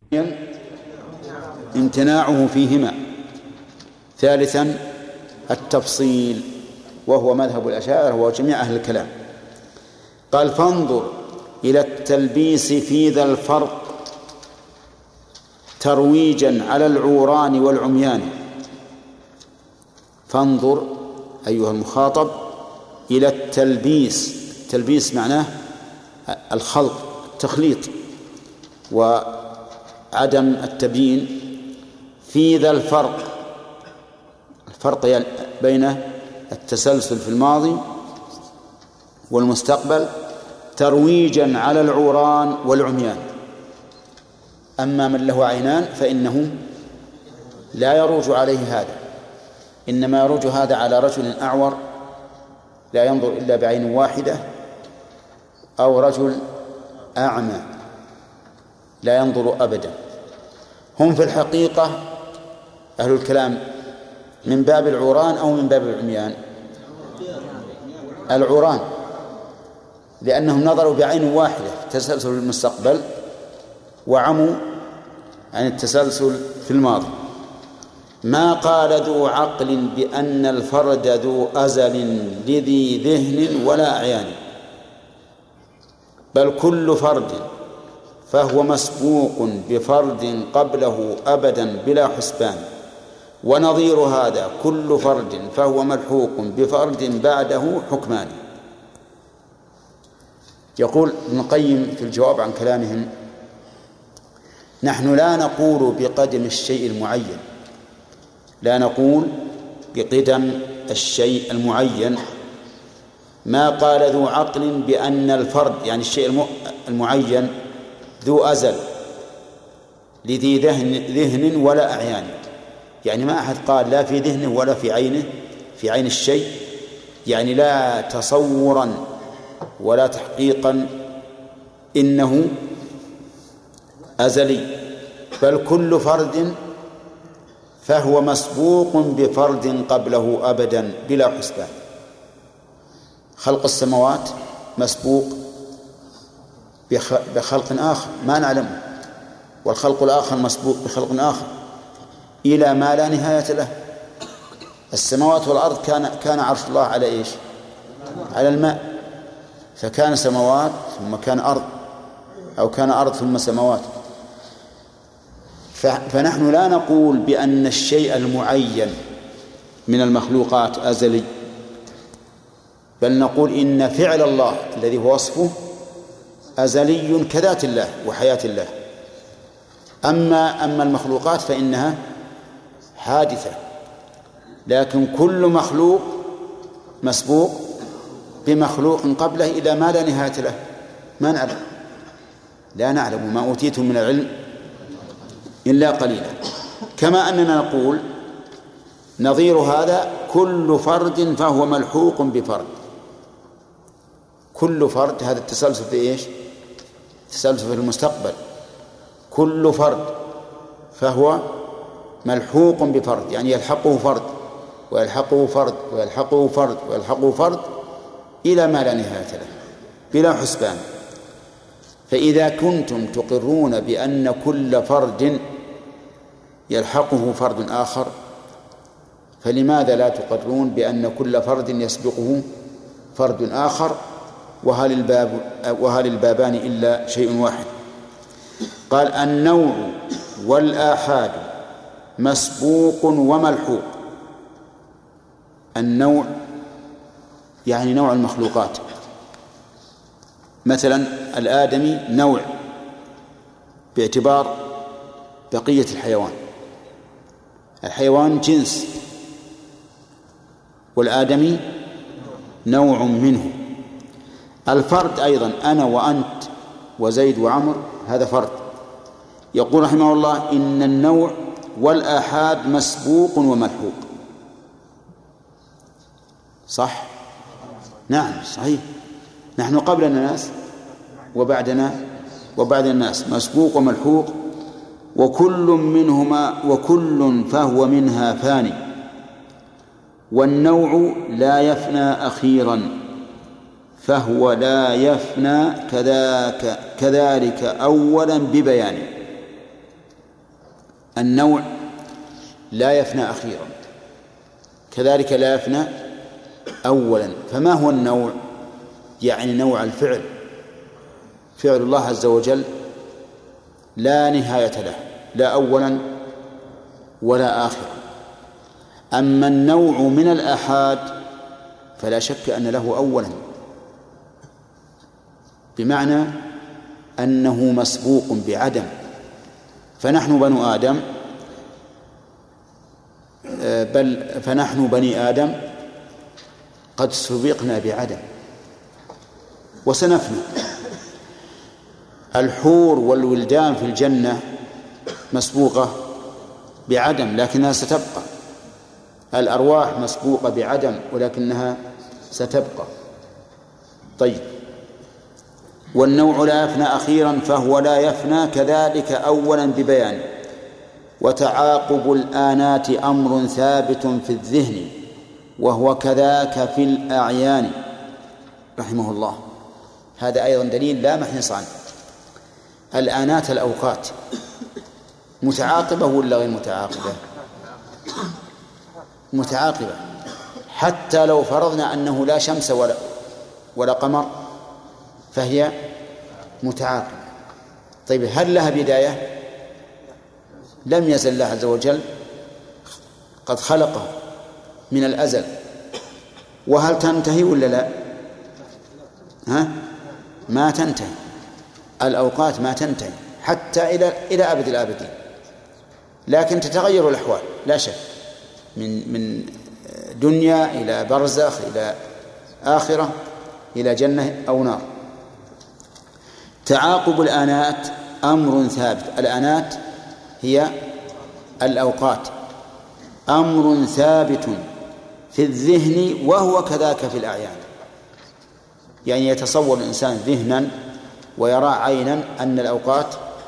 امتناعه فيهما. ثالثا التفصيل، وهو مذهب الأشاعرة وجميع أهل الكلام. قال فانظر إلى التلبيس في ذا الفرق ترويجا على العوران والعميان. فانظر أيها المخاطب إلى التلبيس. التلبيس معناه الخلط، التخليط وعدم التبيين. في ذا الفرق، الفرق بين التسلسل في الماضي والمستقبل ترويجا على العوران والعميان. أما من له عينان فإنه لا يروج عليه هذا، إنما يروج هذا على رجل أعور لا ينظر إلا بعين واحدة، أو رجل أعمى لا ينظر أبدا. هم في الحقيقة أهل الكلام من باب العوران أو من باب العميان؟ العوران، لأنهم نظروا بعين واحدة في تسلسل المستقبل وعموا عن التسلسل في الماضي. ما قال ذو عقل بأن الفرد ذو أزل لذي ذهن ولا أعيان، بل كل فرد فهو مسبوق بفرد قبله أبدا بلا حسبان، ونظير هذا كل فرد فهو ملحوق بفرد بعده حكمان. يقول ابن القيم في الجواب عن كلامهم: نحن لا نقول بقدم الشيء المعين، لا نقول بقدم الشيء المعين. ما قال ذو عقل بأن الفرد يعني الشيء المعين ذو أزل لذي ذهن ولا أعيان، يعني ما أحد قال لا في ذهنه ولا في عينه، في عين الشيء، يعني لا تصورا ولا تحقيقا إنه أزلي، بل كل فرد فهو مسبوق بفرد قبله أبدا بلا حسبان. خلق السماوات مسبوق بخلق آخر ما نعلمه، والخلق الآخر مسبوق بخلق آخر إلى ما لا نهاية له. السماوات والأرض كان عرش الله على إيش؟ على الماء، فكان سماوات ثم كان أرض، أو كان أرض ثم سماوات. فنحن لا نقول بأن الشيء المعين من المخلوقات أزلي، بل نقول إن فعل الله الذي هو وصفه أزلي كذات الله وحياة الله. أما المخلوقات فإنها حادثة، لكن كل مخلوق مسبوق بمخلوق قبله إلى ما لا نهاية له. ما نعلم، لا نعلم ما أوتيتم من العلم إلا قليلا. كما أننا نقول نظير هذا كل فرد فهو ملحوق بفرد. كل فرد، هذا التسلسل في إيش؟ التسلسل في المستقبل. كل فرد فهو ملحوق بفرد، يعني يلحقه فرد ويلحقه فرد ويلحقه فرد ويلحقه فرد إلى ما لا نهاية له بلا حسبان. فإذا كنتم تقرون بأن كل فرد يلحقه فرد آخر، فلماذا لا تقرون بأن كل فرد يسبقه فرد آخر؟ وهل البابان إلا شيء واحد؟ قال النوع والآحاد مسبوق وملحوق. النوع يعني نوع المخلوقات، مثلا الآدمي نوع باعتبار بقية الحيوان، الحيوان جنس، والآدمي نوع منه. الفرد أيضا أنا وأنت وزيد وعمر هذا فرد. يقول رحمه الله إن النوع والآحاد مسبوق وملحوق. صح؟ نعم صحيح. نحن قبل الناس وبعدنا وبعد الناس، مسبوق وملحوق، وكل منهما وكل فهو منها فاني، والنوع لا يفنى أخيرا فهو لا يفنى كذلك أولا ببيان. النوع لا يفنى أخيرا، كذلك لا يفنى أولا. فما هو النوع؟ يعني نوع الفعل، فعل الله عز وجل لا نهاية له، لا أولا ولا آخرا. أما النوع من الآحاد فلا شك أن له أولا، بمعنى أنه مسبوق بعدم. فنحن بنو آدم، فنحن بني آدم قد سبقنا بعدم وسنفنى. الحور والولدان في الجنة مسبوقة بعدم لكنها ستبقى، الأرواح مسبوقة بعدم ولكنها ستبقى. طيب، والنوع لا يفنى أخيرا فهو لا يفنى كذلك أولا ببيان. وتعاقب الآنات أمر ثابت في الذهن وهو كذاك في الأعيان. رحمه الله. هذا أيضا دليل لا محنص عنه. الآنات الأوقات متعاقبة ولا غير متعاقبة؟ متعاقبة، حتى لو فرضنا أنه لا شمس ولا قمر فهي متعاقبة. طيب، هل لها بداية؟ لم يزل الله عز وجل قد خلقه من الأزل. وهل تنتهي ولا لا؟ ما تنتهي، الأوقات ما تنتهي حتى إلى أبد الآبدين، لكن تتغير الأحوال لا شك، من دنيا إلى برزخ إلى آخرة إلى جنة أو نار. تعاقب الآنات أمر ثابت. الآنات هي الأوقات، أمر ثابت في الذهن وهو كذاك في الأعيان. يعني يتصور الإنسان ذهنا ويرى عينا أن الأوقات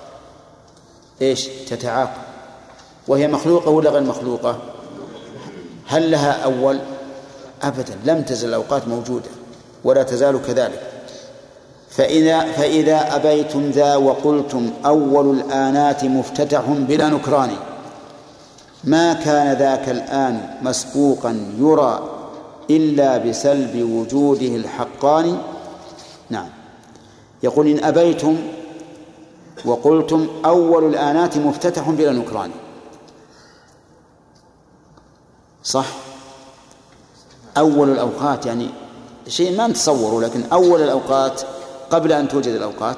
تتعاقب، وهي مخلوقة ولا غير مخلوقة؟ هل لها أول؟ أبدا، لم تزل الأوقات موجودة ولا تزال كذلك. فإذا أبيتم ذا وقلتم أول الآنات مفتتح بلا نكران، ما كان ذاك الآن مسبوقا يرى إلا بسلب وجوده الحقان. نعم، يقول إن أبيتم وقلتم أول الآنات مفتتح بلا نكران، صح؟ أول الأوقات يعني شيء ما نتصوره، لكن أول الأوقات قبل أن توجد الأوقات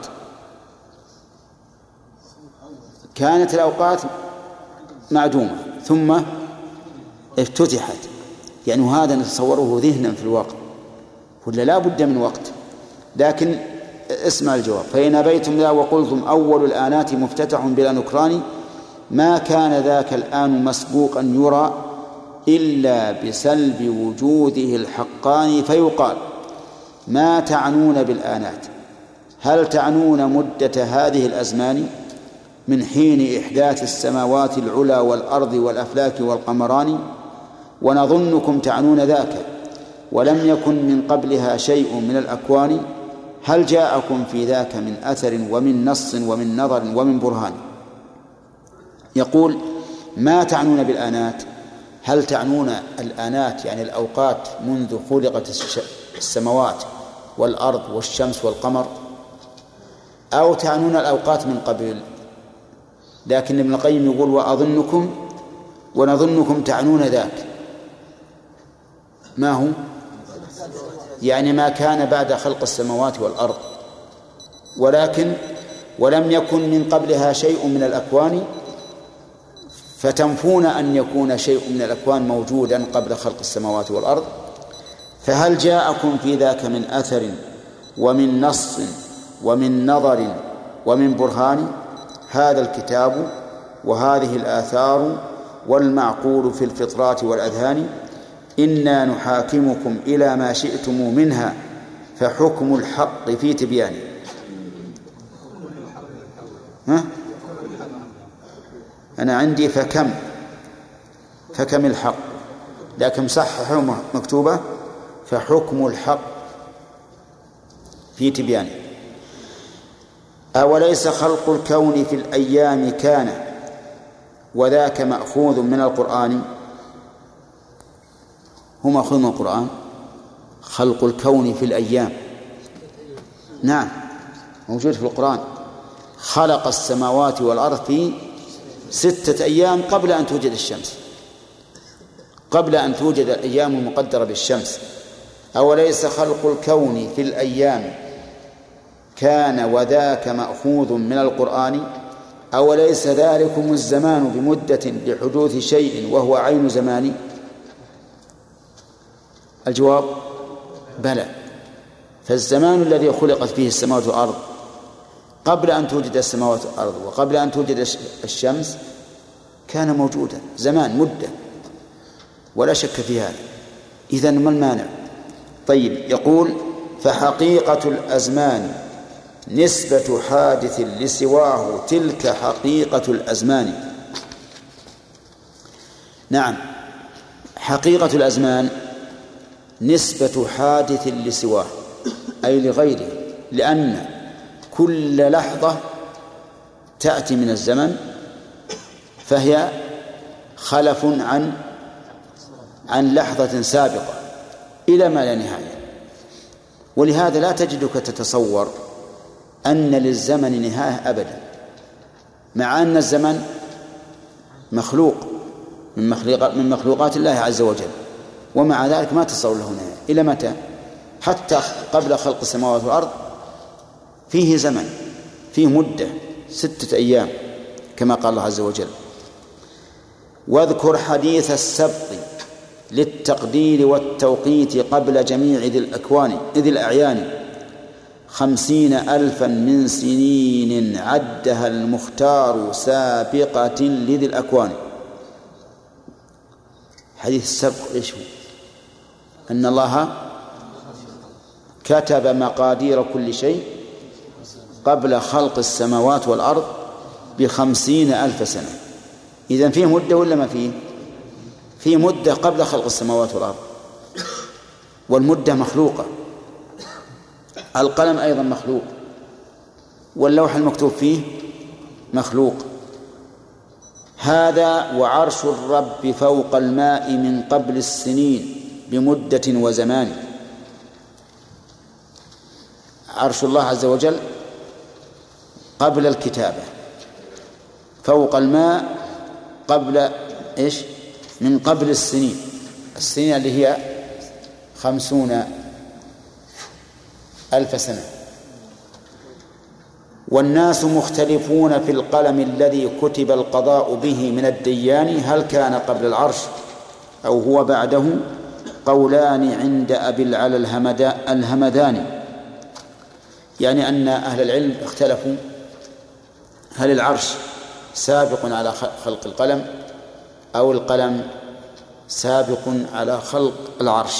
كانت الأوقات معدومة ثم افتتحت. يعني هذا نتصوره ذهنا في الواقع، ولا لا بد من وقت. لكن اسمع الجواب: فإن أبيتم ذا وقلتم أول الآنات مفتتح بلا نكران، ما كان ذاك الآن مسبوقا يرى إلا بسلب وجوده الحقان. فيقال: ما تعنون بالآنات؟ هل تعنون مدة هذه الأزمان من حين إحداث السماوات العلى والأرض والأفلاك والقمران؟ ونظنكم تعنون ذاك، ولم يكن من قبلها شيء من الأكوان. هل جاءكم في ذاك من أثر ومن نص ومن نظر ومن برهان؟ يقول: ما تعنون بالآنات؟ هل تعنون الآنات يعني الأوقات منذ خلقت السماوات والأرض والشمس والقمر، أو تعنون الأوقات من قبل؟ لكن ابن القيم يقول: ونظنكم تعنون ذاك. ما هو؟ يعني ما كان بعد خلق السماوات والأرض، ولم يكن من قبلها شيء من الأكوان، فتنفون أن يكون شيء من الأكوان موجودا قبل خلق السماوات والأرض. فهل جاءكم في ذاك من أثر ومن نص ومن نظر ومن برهان؟ هذا الكتاب وهذه الآثار والمعقول في الفطرات والأذهان، إنا نحاكمكم إلى ما شئتم منها، فحكم الحق في تبيانه. أنا عندي فكم الحق، لكن صححوا مكتوبة فحكم الحق في تبيانه. أوليس خلق الكون في الأيام كان وذاك مأخوذ من القرآن. هو مأخوذ من القرآن. خلق الكون في الأيام، نعم موجود في القرآن. خلق السماوات والأرض في 6 أيام قبل أن توجد الشمس، قبل أن توجد الأيام المقدرة بالشمس. أوليس خلق الكون في الأيام كان وذاك مأخوذ من القرآن؟ أوليس ذلكم الزمان بمدة لحدوث شيء وهو عين زمان؟ الجواب بلى. فالزمان الذي خلقت فيه السماوات والأرض قبل أن توجد السماوات والأرض وقبل أن توجد الشمس كان موجودا، زمان مدة، ولا شك في هذا. إذن ما المانع؟ طيب، يقول فحقيقة الأزمان نسبة حادث لسواه تلك حقيقة الأزمان. نعم، حقيقة الأزمان نسبة حادث لسواه أي لغيره، لأن كل لحظة تأتي من الزمن فهي خلف عن لحظة سابقة إلى ما لا نهاية. ولهذا لا تجدك تتصور أن للزمن نهاية أبدا، مع أن الزمن مخلوق من مخلوقات الله عز وجل، ومع ذلك ما تصور له نهاية. إلى متى؟ حتى قبل خلق السماوات والأرض فيه زمن، فيه مدة 6 أيام كما قال الله عز وجل. واذكر حديث السبق للتقدير والتوقيت قبل جميع ذي الأعيان 50,000 من سنين عدها المختار سابقة لذي الأكوان. حديث السبق إيش هو؟ أن الله كتب مقادير كل شيء قبل خلق السماوات والأرض ب50,000 سنة. إذن فيه مدة ولا ما فيه؟ فيه مدة قبل خلق السماوات والأرض، والمدة مخلوقة. القلم أيضا مخلوق، واللوح المكتوب فيه مخلوق. هذا وعرش الرب فوق الماء من قبل السنين بمدة وزمان. عرش الله عز وجل قبل الكتابة، فوق الماء قبل إيش؟ من قبل السنين اللي هي 50,000 سنة. والناس مختلفون في القلم الذي كتب القضاء به من الديان، هل كان قبل العرش أو هو بعده؟ قولان عند أبي العلا الهمداني. يعني أن أهل العلم اختلفوا هل العرش سابق على خلق القلم أو القلم سابق على خلق العرش.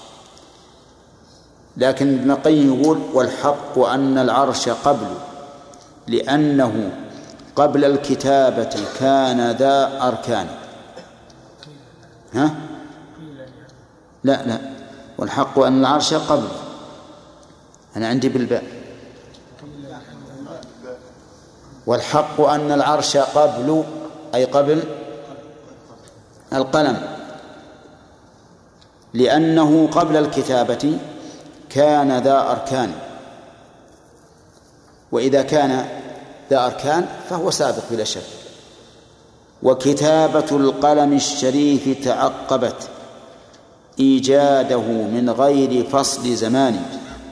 لكن ابن القيم يقول والحق أن العرش قبل، لأنه قبل الكتابة كان ذا أركان. ها؟ لا، والحق أن العرش قبل، أنا عندي بالباء. والحق أن العرش قبل أي قبل القلم، لأنه قبل الكتابة كان ذا أركان، وإذا كان ذا أركان فهو سابق بلا شك. وكتابة القلم الشريف تعقبت إيجاده من غير فصل زمان.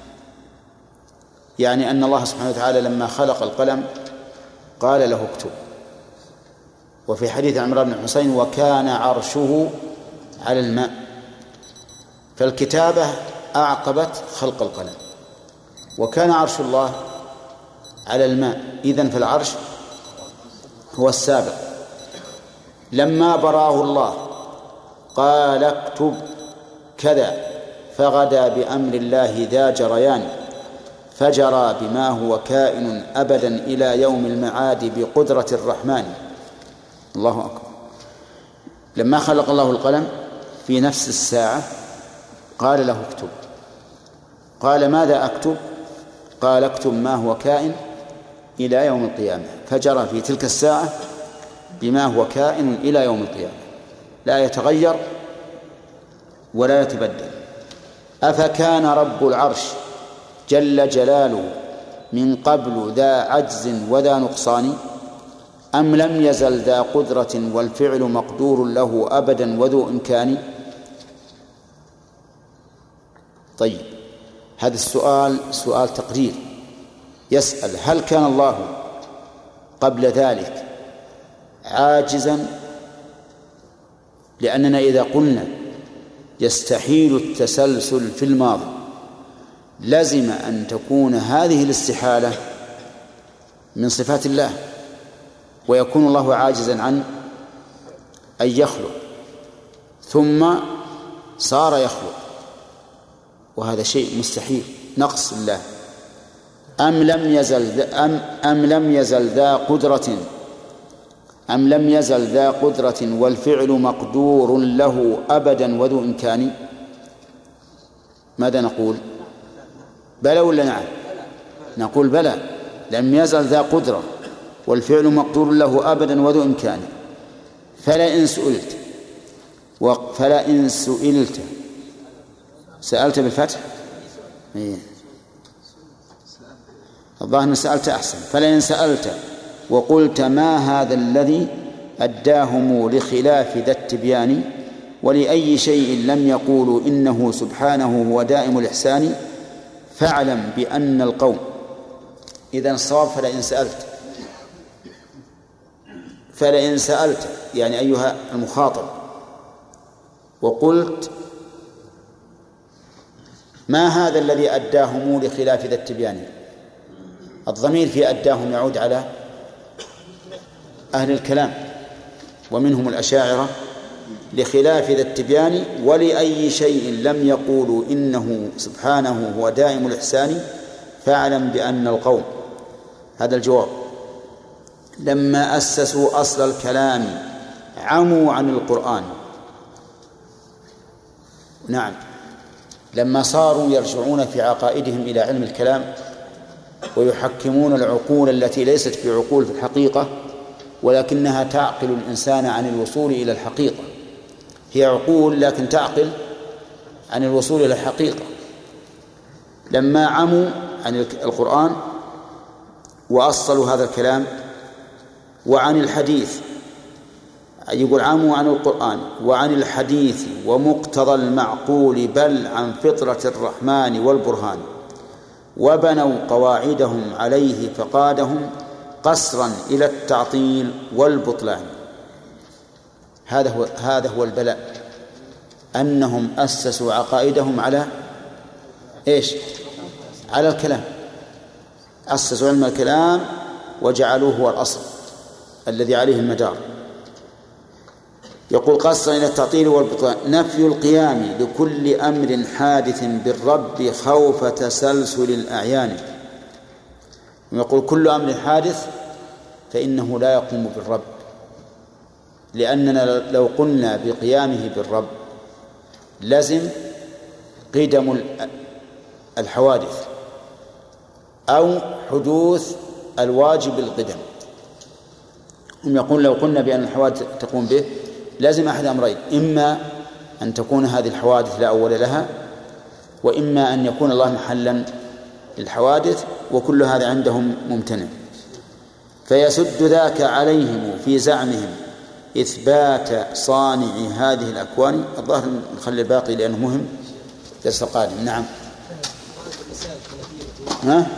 يعني أن الله سبحانه وتعالى لما خلق القلم قال له اكتب. وفي حديث عمران بن حسين وكان عرشه على الماء، فالكتابة أعقبت خلق القلم، وكان عرش الله على الماء، إذن فالعرش هو السابق. لما براه الله قال اكتب كذا، فغدا بأمر الله ذا جريان، فجرى بما هو كائن أبدا إلى يوم المعاد بقدرة الرحمن. الله أكبر. لما خلق الله القلم في نفس الساعة قال له اكتب. قال ماذا أكتب؟ قال اكتب ما هو كائن إلى يوم القيامة. فجرى في تلك الساعة بما هو كائن إلى يوم القيامة، لا يتغير ولا يتبدل. أفكان رب العرش جل جلاله من قبل ذا عجز وذا نقصان، أم لم يزل ذا قدرة والفعل مقدور له أبدا وذو إمكان؟ طيب، هذا السؤال سؤال تقرير، يسأل هل كان الله قبل ذلك عاجزا؟ لأننا إذا قلنا يستحيل التسلسل في الماضي لزم أن تكون هذه الاستحالة من صفات الله، ويكون الله عاجزا عن أن يخلق ثم صار يخلق، وهذا شيء مستحيل، نقص الله. أم لم يزل ذا قدرة والفعل مقدور له أبدا وذو إمكان؟ ماذا نقول؟ بلى ولا نعم؟ نقول بلى، لم يزل ذا قدرة والفعل مقدور له أبدا وذو إمكان. فلئن سئلت سألت بالفتح؟ الظاهر سألت أحسن. فلئن سألت وقلت ما هذا الذي أداهم لخلاف ذا التبيان، ولأي شيء لم يقولوا إنه سبحانه هو دائم الإحسان، فاعلم بأن القوم. إذن الصواب فلئن سألت يعني أيها المخاطب وقلت ما هذا الذي أداهم لخلاف ذا التبيان، الضمير في أداهم يعود على أهل الكلام ومنهم الأشاعرة، لخلاف ذا التبيان ولأي شيء لم يقولوا إنه سبحانه هو دائم الإحسان، فاعلم بأن القوم. هذا الجواب. لما أسسوا أصل الكلام عموا عن القرآن. نعم، لما صاروا يرجعون في عقائدهم إلى علم الكلام ويحكمون العقول التي ليست بعقول في الحقيقة، ولكنها تعقل الإنسان عن الوصول إلى الحقيقة، هي عقول لكن تعقل عن الوصول إلى الحقيقة. لما عموا عن القرآن وأصلوا هذا الكلام وعن الحديث، يقول عموا عن القرآن وعن الحديث ومقتضى المعقول بل عن فطرة الرحمن والبرهان، وبنوا قواعدهم عليه فقادهم قصرا إلى التعطيل والبطلان. هذا هو البلاء، أنهم أسسوا عقائدهم على إيش؟ على الكلام، أسسوا علم الكلام وجعلوه هو الأصل الذي عليه المدار. يقول قصرا إلى التعطيل والبطلان، نفي القيام لكل أمر حادث بالرب خوف تسلسل الأعيان. ويقول كل أمر حادث فإنه لا يقوم بالرب، لأننا لو قلنا بقيامه بالرب لازم قدم الحوادث أو حدوث الواجب القدم. هم يقول لو قلنا بأن الحوادث تقوم به لازم أحد أمرين، إما أن تكون هذه الحوادث لا أول لها، وإما أن يكون الله محلا للحوادث، وكل هذا عندهم ممتنع. فيسد ذاك عليهم في زعمهم إثبات صانع هذه الأكوان. الظاهر نخلي الباقي لأنه مهم درس القادم. نعم. ها؟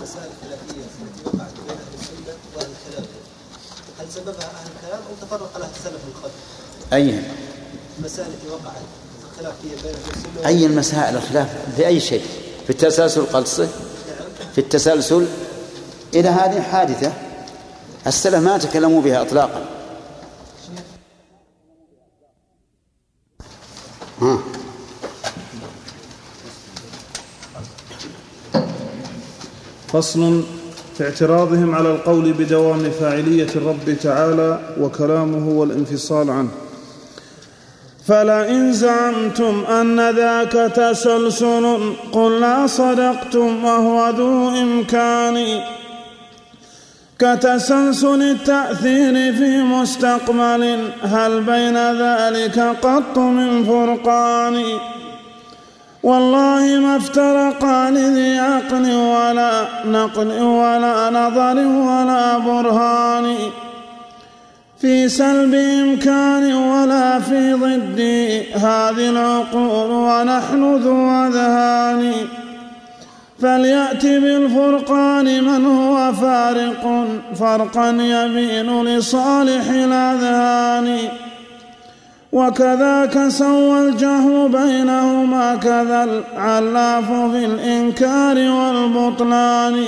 هل سببها أهل الكلام أو تفرق لها السلف الخلف؟ أيها المسائل التي وقعت خلافية بين السنة؟ أي المسائل الخلاف في أي شيء؟ في التسلسل قلصه، في التسلسل إلى هذه حادثة السلف ما تكلموا بها إطلاقا. فصل في اعتراضهم على القول بدوام فاعلية الرب تعالى وكلامه والانفصال عنه. فلئن زعمتم أن ذاك تسلسل قلنا صدقتم وهو ذو إمكان، كتسلسل التأثير في مستقبل، هل بين ذلك قط من فرقان؟ والله ما افترقا لذي عقل ولا نقل ولا نظر ولا برهان، في سلب إمكان ولا في ضد هذه العقول ونحن ذو أذهان. فليأت بالفرقان من هو فارق فرقا يبين لصالح الأذهان. وكذاك سوى الجهل بينهما كذا العلاف في الإنكار والبطلان.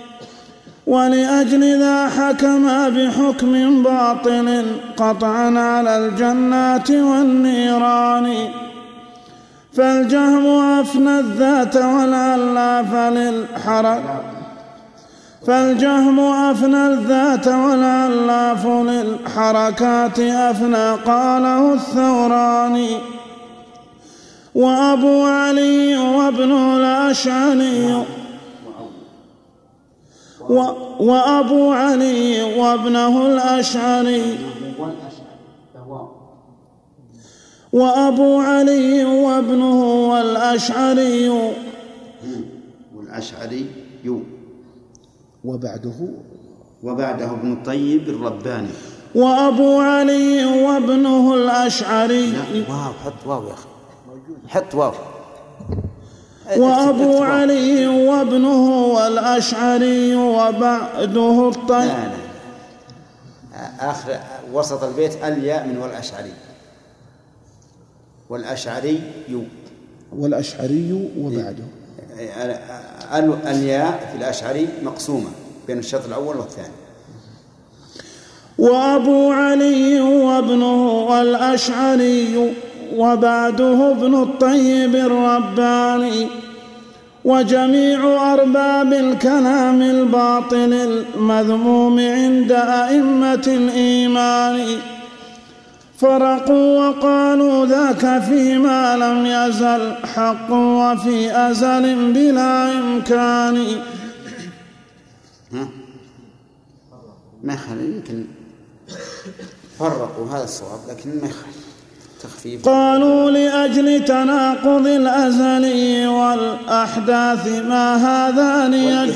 ولأجل ذا حكما بحكم باطل قطعا على الجنات والنيران. فالجهم أفنى الذات والعلاف للحركات أفنى قاله الثوراني. وأبو علي وابنه الأشعري وأبو علي وابنه الأشعري وأبو علي وابنه والأشعري وبعده ابن الطيب الرباني. وأبو علي وابنه الأشعري. واو، حط واو يا أخي، حط واو. وأبو علي وابنه والأشعري وبعده الطيب. لا آخر وسط البيت الياء من والأشعري. والأشعري وبعده الياء في الأشعري مقسومة بين الشطر الأول والثاني. وأبو علي وابنه والأشعري وبعده ابن الطيب الرباني. وجميع أرباب الكلام الباطل المذموم عند أئمة الإيمان فرقوا وقالوا ذاك فيما لم يزل حق وفي أزل بلا إمكان. ما يخالف، يمكن فرقوا هذا الصواب لكن ما يخالف تخفيف. قالوا لأجل تناقض الأزلي والأحداث ما هذان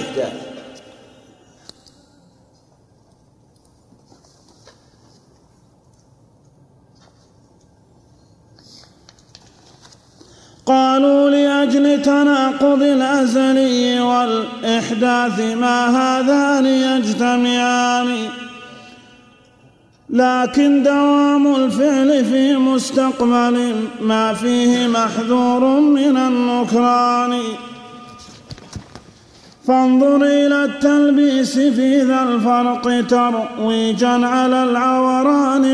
قالوا لأجل تناقض الأزلي والإحداث ما هذان يجتمعان. لكن دوام الفعل في مستقبل ما فيه محذور من النكران. فانظر إلى التلبيس في ذا الفرق ترويجا على العوران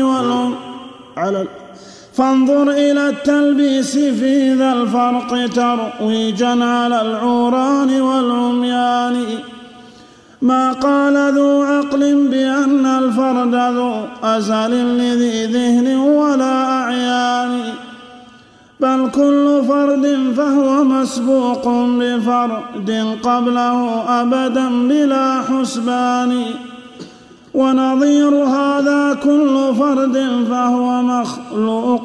فانظر إلى التلبيس في ذا الفرق ترويجا على العوران والعميان. ما قال ذو عقل بأن الفرد ذو أزل لذي ذهن ولا أعيان. بل كل فرد فهو مسبوق بفرد قبله أبدا بلا حسبان. ونظير هذا كل فرد فهو مخلوق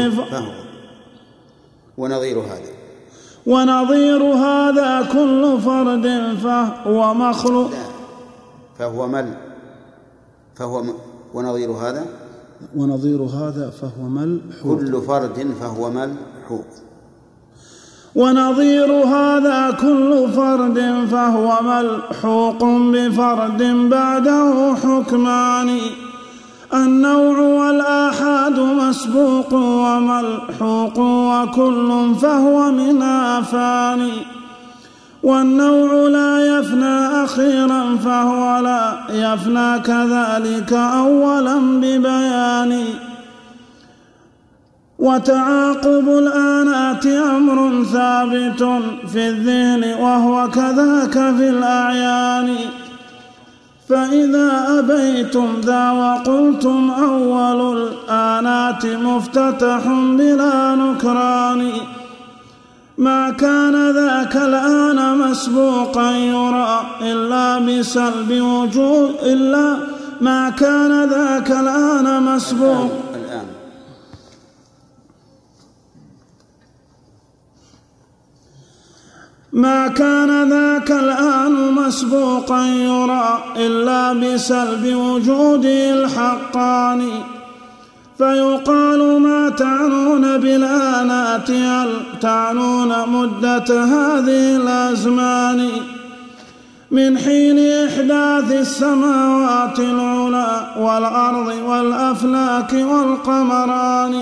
ونظير هذا كل فرد فهو مخلوق ونظير هذا فهو ملحوق. كل فرد فهو ملحوق. ونظير هذا كل فرد فهو ملحوق بفرد بعده حكمان. النوع والآحاد مسبوق وملحوق وكل فهو من آفان. والنوع لا يفنى أخيرا فهو لا يفنى كذلك أولا ببيان. وتعاقب الآنات أمر ثابت في الذهن وهو كذاك في الأعيان. فإذا أبيتم ذا وقلتم أول الآنات مفتتح بلا نكران. ما كان ذاك الآن مسبوقا يرى إلا بسلب وجود إلا ما كان ذاك الآن مسبوق ما كان ذاك الآن مسبوقا يرى إلا بسلب وجوده الحقاني فيقال ما تعنون بالآنات هل تعنون مدة هذه الأزمان من حين إحداث السماوات العلى والأرض والأفلاك والقمران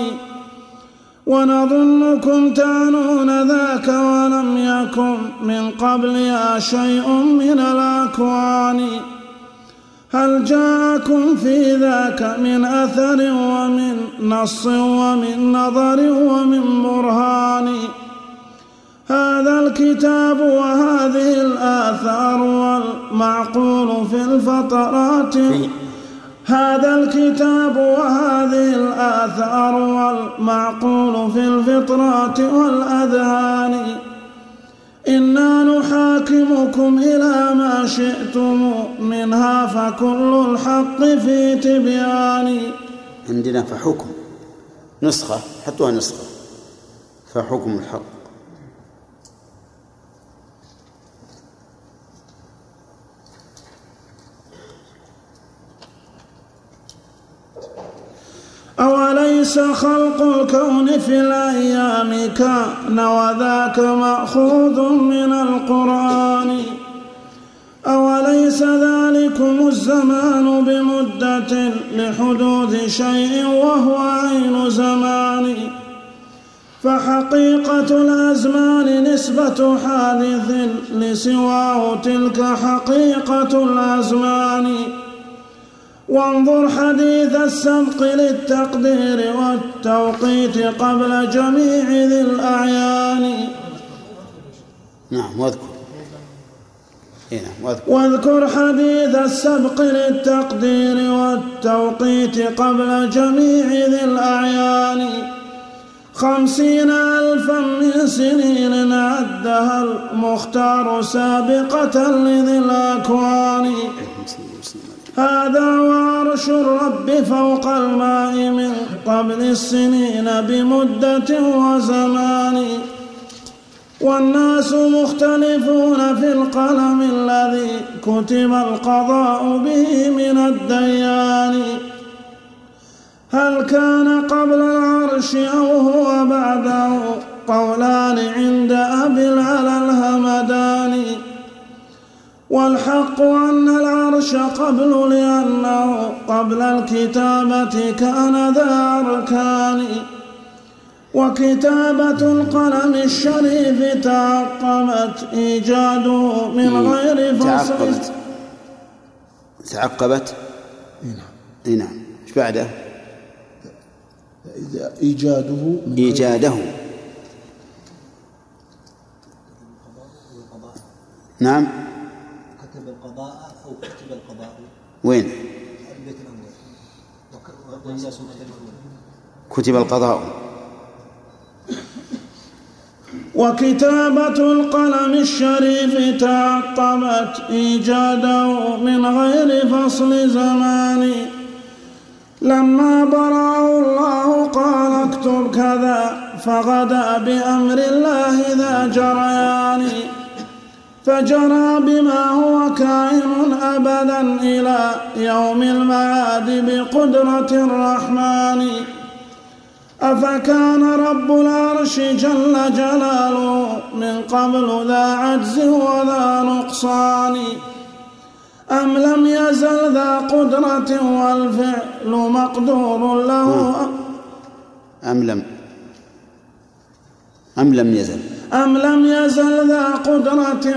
ونظنكم تعنون ذاك ولم يكن من قبلها شيء من الأكوان هل جاءكم في ذاك من أثر ومن نص ومن نظر ومن برهان هذا الكتاب وهذه الآثار والمعقول في الفترات هذا الكتاب وهذه الآثار والمعقول في الفطرات والأذهان إنا نحاكمكم إلى ما شئتم منها فكل الحق في تبيان. عندنا فحكم نسخة حطوها نسخة فحكم الحق. أوليس خلق الكون في الأيام كان وذاك مأخوذ من القرآن أوليس ذلكم الزمان بمدة لحدوث شيء وهو عين زمان فحقيقة الأزمان نسبة حادث لسواه تلك حقيقة الأزمان وانظر حديث السبق للتقدير والتوقيت قبل جميع ذي الأعيان. نعم واذكر حديث السبق للتقدير والتوقيت قبل جميع ذي الأعيان 50,000 من سنين عدها المختار سابقة لذي الأكوان هذا وعرش الرب فوق الماء من قبل السنين بمدة وزمان والناس مختلفون في القلم الذي كتب القضاء به من الديان هل كان قبل العرش أو هو بعده قولان عند أبي العلا الهمداني والحق أن العرش قبل لأنه قبل الكتابة كان ذا أركان وكتابة القلم الشريف تعقبت إيجاده من غير فصل تعقبت نعم ايش بعده إيجاده نعم كتب القضاء أو كتب القضاء وين البيت الأول والناس مختلفون كتب القضاء وكتابة القلم الشريف تعقبت إيجاده من غير فصل زمان لما برأه الله قال اكتب كذا فغدا بأمر الله ذا جريان فجرى بما هو كائن أبدا إلى يوم المعاد بقدرة الرحمن أفكان رب العرش جل جلاله من قبل ذا عجز وذا نقصان أم لم يزل ذا قدرة والفعل مقدور له أم لم يزل ذا قدرة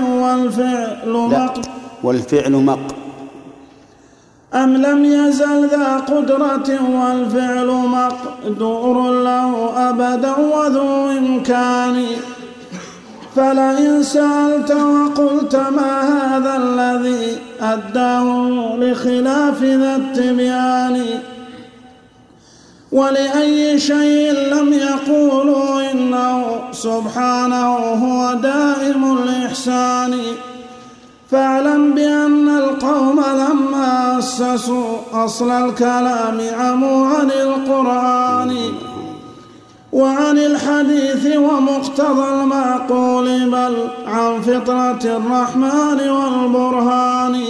أم لم يزل ذا قدرة والفعل مقدور له أبدا وذو إمكان فلئن سألت وقلت ما هذا الذي أداه لخلاف ذا التبيان ولأي شيء لم يقولوا إنه سبحانه هو دائم الإحسان. فاعلم بأن القوم لما أسسوا أصل الكلام عموا عن القرآن وعن الحديث ومقتضى المعقول، بل عن فطرة الرحمن والبرهان،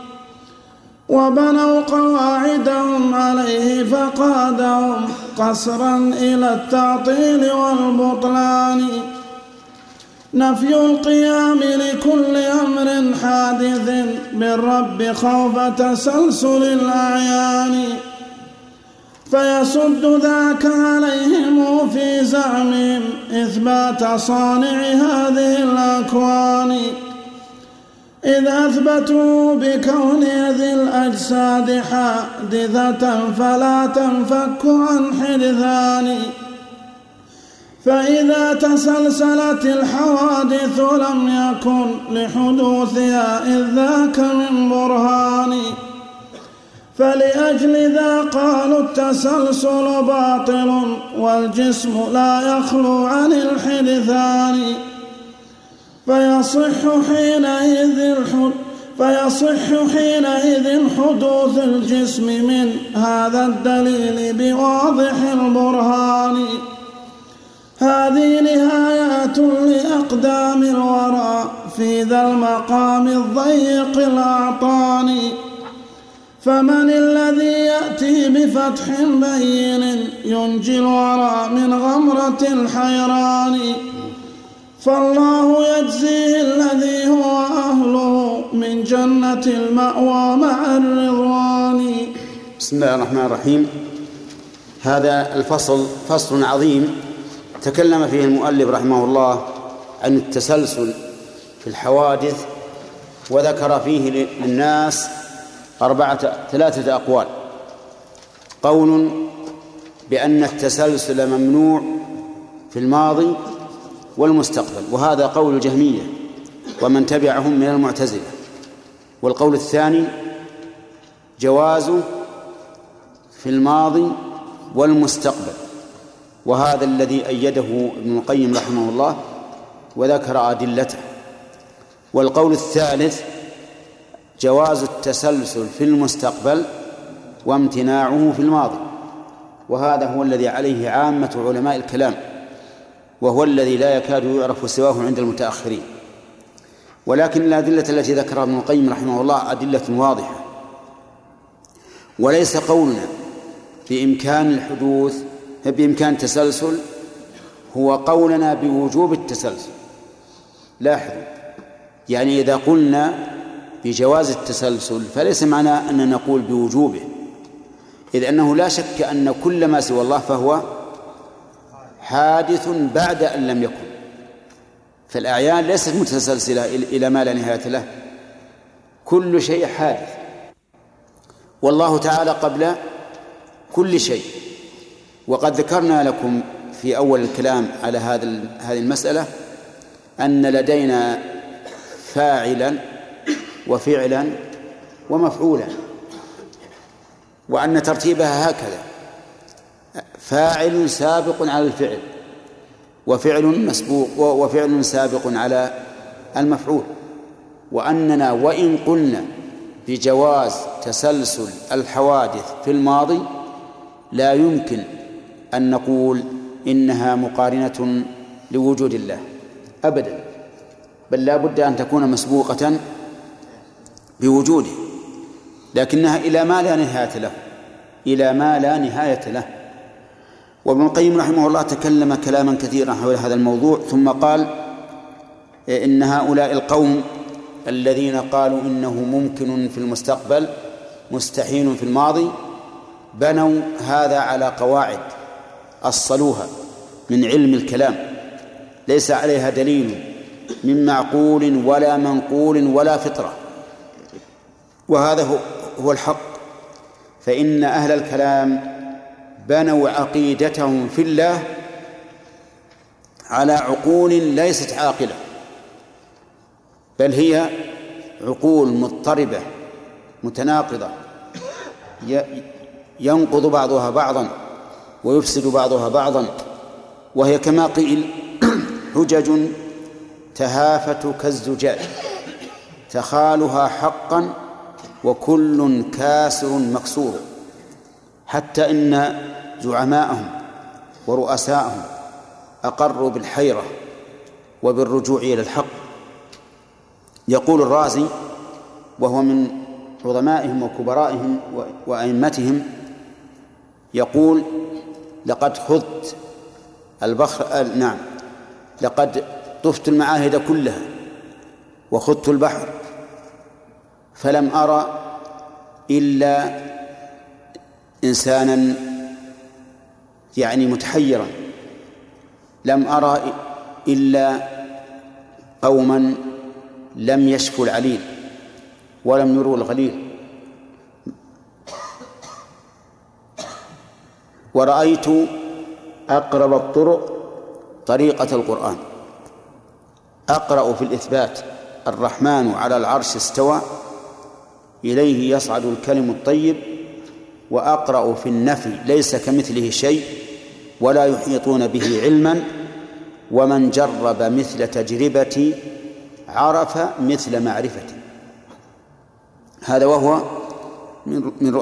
وبنوا قواعدهم عليه فقادهم قصرا إلى التعطيل والبطلان. نفي القيام لكل أمر حادث بالرب خوف تسلسل الأعيان، فيصد ذاك عليهم في زعمهم إثبات صانع هذه الأكوان، إذ أثبتوا بكون ذي الأجساد حادثة فلا تنفك عن حدثان. فإذا تسلسلت الحوادث لم يكن لحدوثها إذ ذاك من برهان. فلأجل ذا قالوا التسلسل باطل والجسم لا يخلو عن الحدثان. فيصح حينئذ حدوث الجسم من هذا الدليل بواضح البرهان. هذه نهايات لأقدام الورى في ذا المقام الضيق الأعطان. فمن الذي يأتي بفتح بين ينجي الورى من غمرة الحيران؟ فالله يجزيه الذي هو أهله من جنة المأوى مع الرضوان. بسم الله الرحمن الرحيم. هذا الفصل فصل عظيم تكلم فيه المؤلف رحمه الله عن التسلسل في الحوادث، وذكر فيه للناس ثلاثة أقوال. قول بأن التسلسل ممنوع في الماضي والمستقبل، وهذا قول الجهمية ومن تبعهم من المعتزلة. والقول الثاني جوازه في الماضي والمستقبل، وهذا الذي أيده ابن القيم رحمه الله وذكر أدلته. والقول الثالث جواز التسلسل في المستقبل وامتناعه في الماضي، وهذا هو الذي عليه عامة علماء الكلام، وهو الذي لا يكاد يعرف سواه عند المتأخرين. ولكن الأدلة التي ذكرها ابن القيم رحمه الله أدلة واضحة، وليس قولنا بإمكان التسلسل هو قولنا بوجوب التسلسل. لاحظوا، يعني إذا قلنا بجواز التسلسل فليس معناه أن نقول بوجوبه، إذ أنه لا شك أن كل ما سوى الله فهو حادث بعد أن لم يكن. فالأعيان ليست متسلسلة إلى ما لا نهاية له، كل شيء حادث، والله تعالى قبل كل شيء. وقد ذكرنا لكم في أول الكلام على هذه المسألة أن لدينا فاعلا وفعلا ومفعولا، وأن ترتيبها هكذا: فاعل سابق على الفعل، وفعل سابق على المفعول. وأننا وإن قلنا بجواز تسلسل الحوادث في الماضي لا يمكن أن نقول إنها مقارنة لوجود الله أبدا، بل لا بد أن تكون مسبوقة بوجوده، لكنها إلى ما لا نهاية له. وابن القيم رحمه الله تكلم كلاما كثيرا حول هذا الموضوع، ثم قال إن هؤلاء القوم الذين قالوا إنه ممكن في المستقبل مستحيل في الماضي بنوا هذا على قواعد أصلوها من علم الكلام ليس عليها دليل من معقول ولا منقول ولا فطرة، وهذا هو الحق. فإن أهل الكلام بنوا عقيدتهم في الله على عقول ليست عاقلة، بل هي عقول مضطربة متناقضة ينقض بعضها بعضا، ويفسد بعضها بعضا، وهي كما قيل حجج تهافت كالزجاج تخالها حقا وكل كاسر مكسور، حتى إن زعماءهم ورؤساءهم أقروا بالحيرة وبالرجوع إلى الحق. يقول الرازي وهو من عظمائهم وكبرائهم وأئمتهم، يقول: لقد خضت البحر، نعم، لقد طفت المعاهد كلها وخضت البحر فلم أرى إلا إنسانا يعني متحيرا، لم أرى إلا قوما لم يشفوا العليل ولم يروا الغليل، ورأيت أقرب الطرق طريقة القرآن، أقرأ في الإثبات: الرحمن على العرش استوى إليه يصعد الكلم الطيب، وأقرأ في النفي: ليس كمثله شيء ولا يحيطون به علما، ومن جرب مثل تجربتي عرف مثل معرفتي. هذا وهو من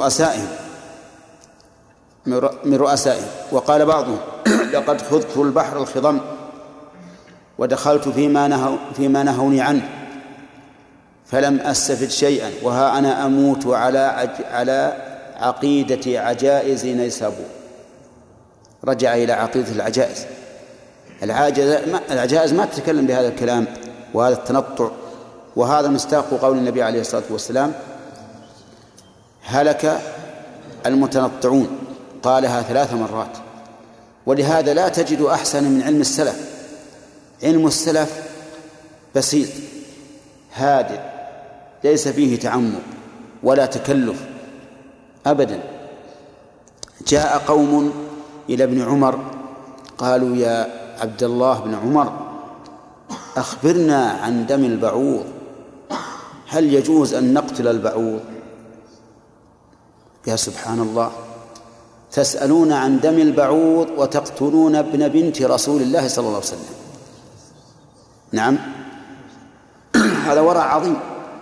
رؤسائهم. وقال بعضهم: لقد خضت البحر الخضم ودخلت فيما نهوني عنه فلم أستفد شيئا، وها أنا أموت على عقيدة عجائز نيسابور. رجع إلى عقيدة العجائز. العجائز ما تتكلم بهذا الكلام وهذا التنطع، وهذا مصداق قول النبي عليه الصلاة والسلام: هلك المتنطعون، قالها 3 مرات. ولهذا لا تجد أحسن من علم السلف. علم السلف بسيط هادئ، ليس فيه تعمق ولا تكلف أبدا. جاء قوم إلى ابن عمر قالوا: يا عبد الله بن عمر، أخبرنا عن دم البعوض، هل يجوز أن نقتل البعوض؟ يا سبحان الله، تسألون عن دم البعوض وتقتلون ابن بنت رسول الله صلى الله عليه وسلم. نعم، هذا ورع عظيم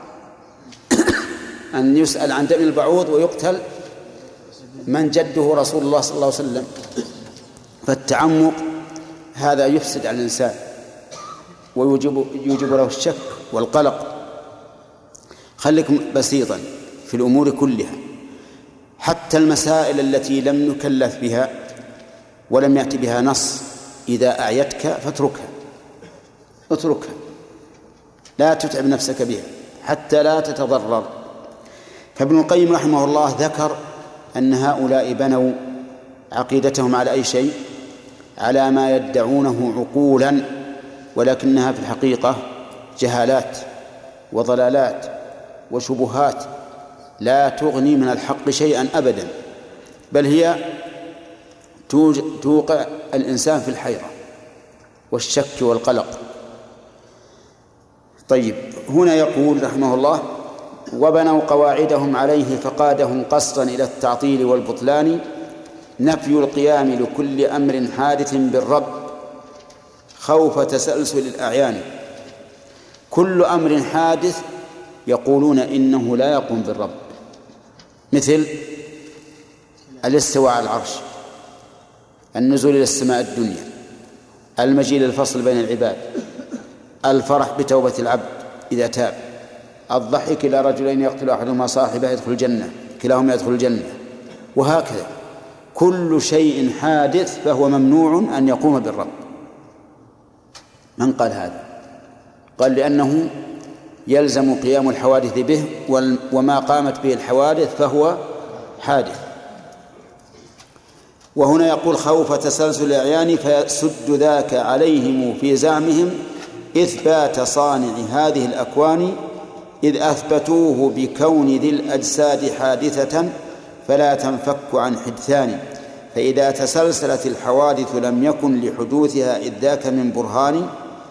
أن يسأل عن دم البعوض ويقتل من جده رسول الله صلى الله عليه وسلم. فالتعمق هذا يفسد على الإنسان ويوجب له الشك والقلق. خليك بسيطا في الأمور كلها، حتى المسائل التي لم نكلف بها ولم يأتي بها نص، إذا أعيتك فاتركها، لا تتعب نفسك بها حتى لا تتضرر. فابن القيم رحمه الله ذكر أن هؤلاء بنوا عقيدتهم على أي شيء؟ على ما يدعونه عقولا، ولكنها في الحقيقة جهالات وضلالات وشبهات لا تغني من الحق شيئا أبدا، بل هي توقع الإنسان في الحيرة والشك والقلق. طيب، هنا يقول رحمه الله: وبنوا قواعدهم عليه فقادهم قصدا إلى التعطيل والبطلان، نفي القيام لكل أمر حادث بالرب خوف تسلسل الأعيان. كل أمر حادث يقولون إنه لا يقوم بالرب، مثل الاستواء على العرش، النزول إلى السماء الدنيا، المجيء للفصل بين العباد، الفرح بتوبة العبد إذا تاب، الضحك إلى رجلين يقتل أحدهما صاحبه يدخل الجنة، كلاهما يدخل الجنة، وهكذا. كل شيء حادث فهو ممنوع أن يقوم بالرب. من قال هذا؟ قال لأنه يلزم قيام الحوادث به، وما قامت به الحوادث فهو حادث. وهنا يقول: خوف تسلسل الأعيان فيسد ذاك عليهم في زعمهم إثبات صانع هذه الأكوان، إذ أثبتوه بكون ذي الأجساد حادثة فلا تنفك عن حدثان، فإذا تسلسلت الحوادث لم يكن لحدوثها إذ ذاك من برهان،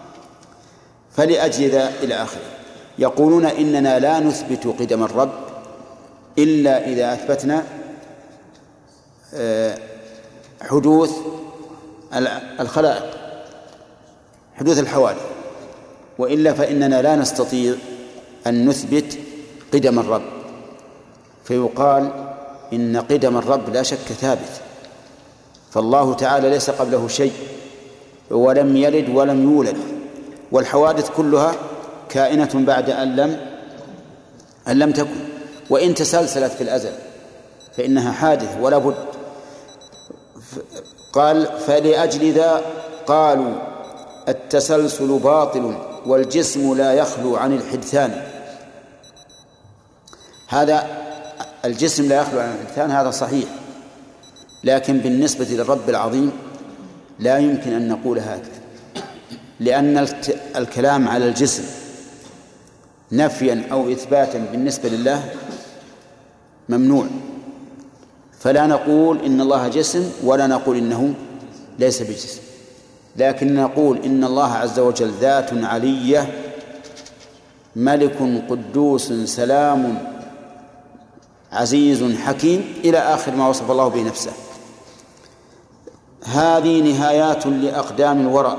فلأجل ذا إلى آخره. يقولون إننا لا نثبت قدم الرب إلا إذا أثبتنا حدوث الخلائق، حدوث الحوادث، وإلا فإننا لا نستطيع أن نثبت قدم الرب، فيقال إن قدم الرب لا شك ثابت، فالله تعالى ليس قبله شيء ولم يلد ولم يولد، والحوادث كلها كائنة بعد أن لم تكن، وإن تسلسلت في الأزل فإنها حادث ولا بد. قال فلأجل ذا قالوا التسلسل باطل والجسم لا يخلو عن الحدثان. هذا الجسم لا يخلو عن الحدثان هذا صحيح، لكن بالنسبة للرب العظيم لا يمكن أن نقول هكذا، لأن الكلام على الجسم نفيا أو إثباتا بالنسبة لله ممنوع، فلا نقول إن الله جسم ولا نقول إنه ليس بجسم، لكن نقول إن الله عز وجل ذات علية ملك قدوس سلام عزيز حكيم إلى آخر ما وصف الله به نفسه. هذه نهايات لأقدام الورى،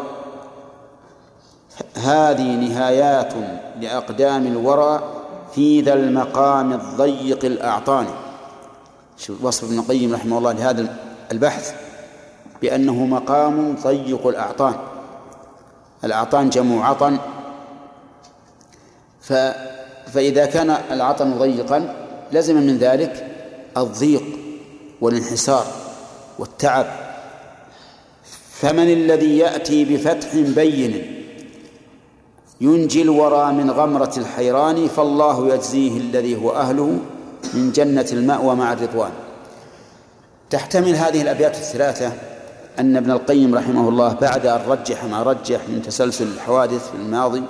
هذه نهايات لأقدام الورى في ذا المقام الضيق الأعطاني. وصف ابن القيم رحمه الله لهذا البحث بأنه مقام ضيق الأعطان، الأعطان جمع عطن، فإذا كان العطن ضيقا لزم من ذلك الضيق والانحسار والتعب. فمن الذي يأتي بفتح بين ينجي الورى من غمرة الحيران، فالله يجزيه الذي هو أهله من جنة المأوى مع الرضوان. تحتمل هذه الأبيات الثلاثة أن ابن القيم رحمه الله بعد أن رجح ما رجح من تسلسل الحوادث في الماضي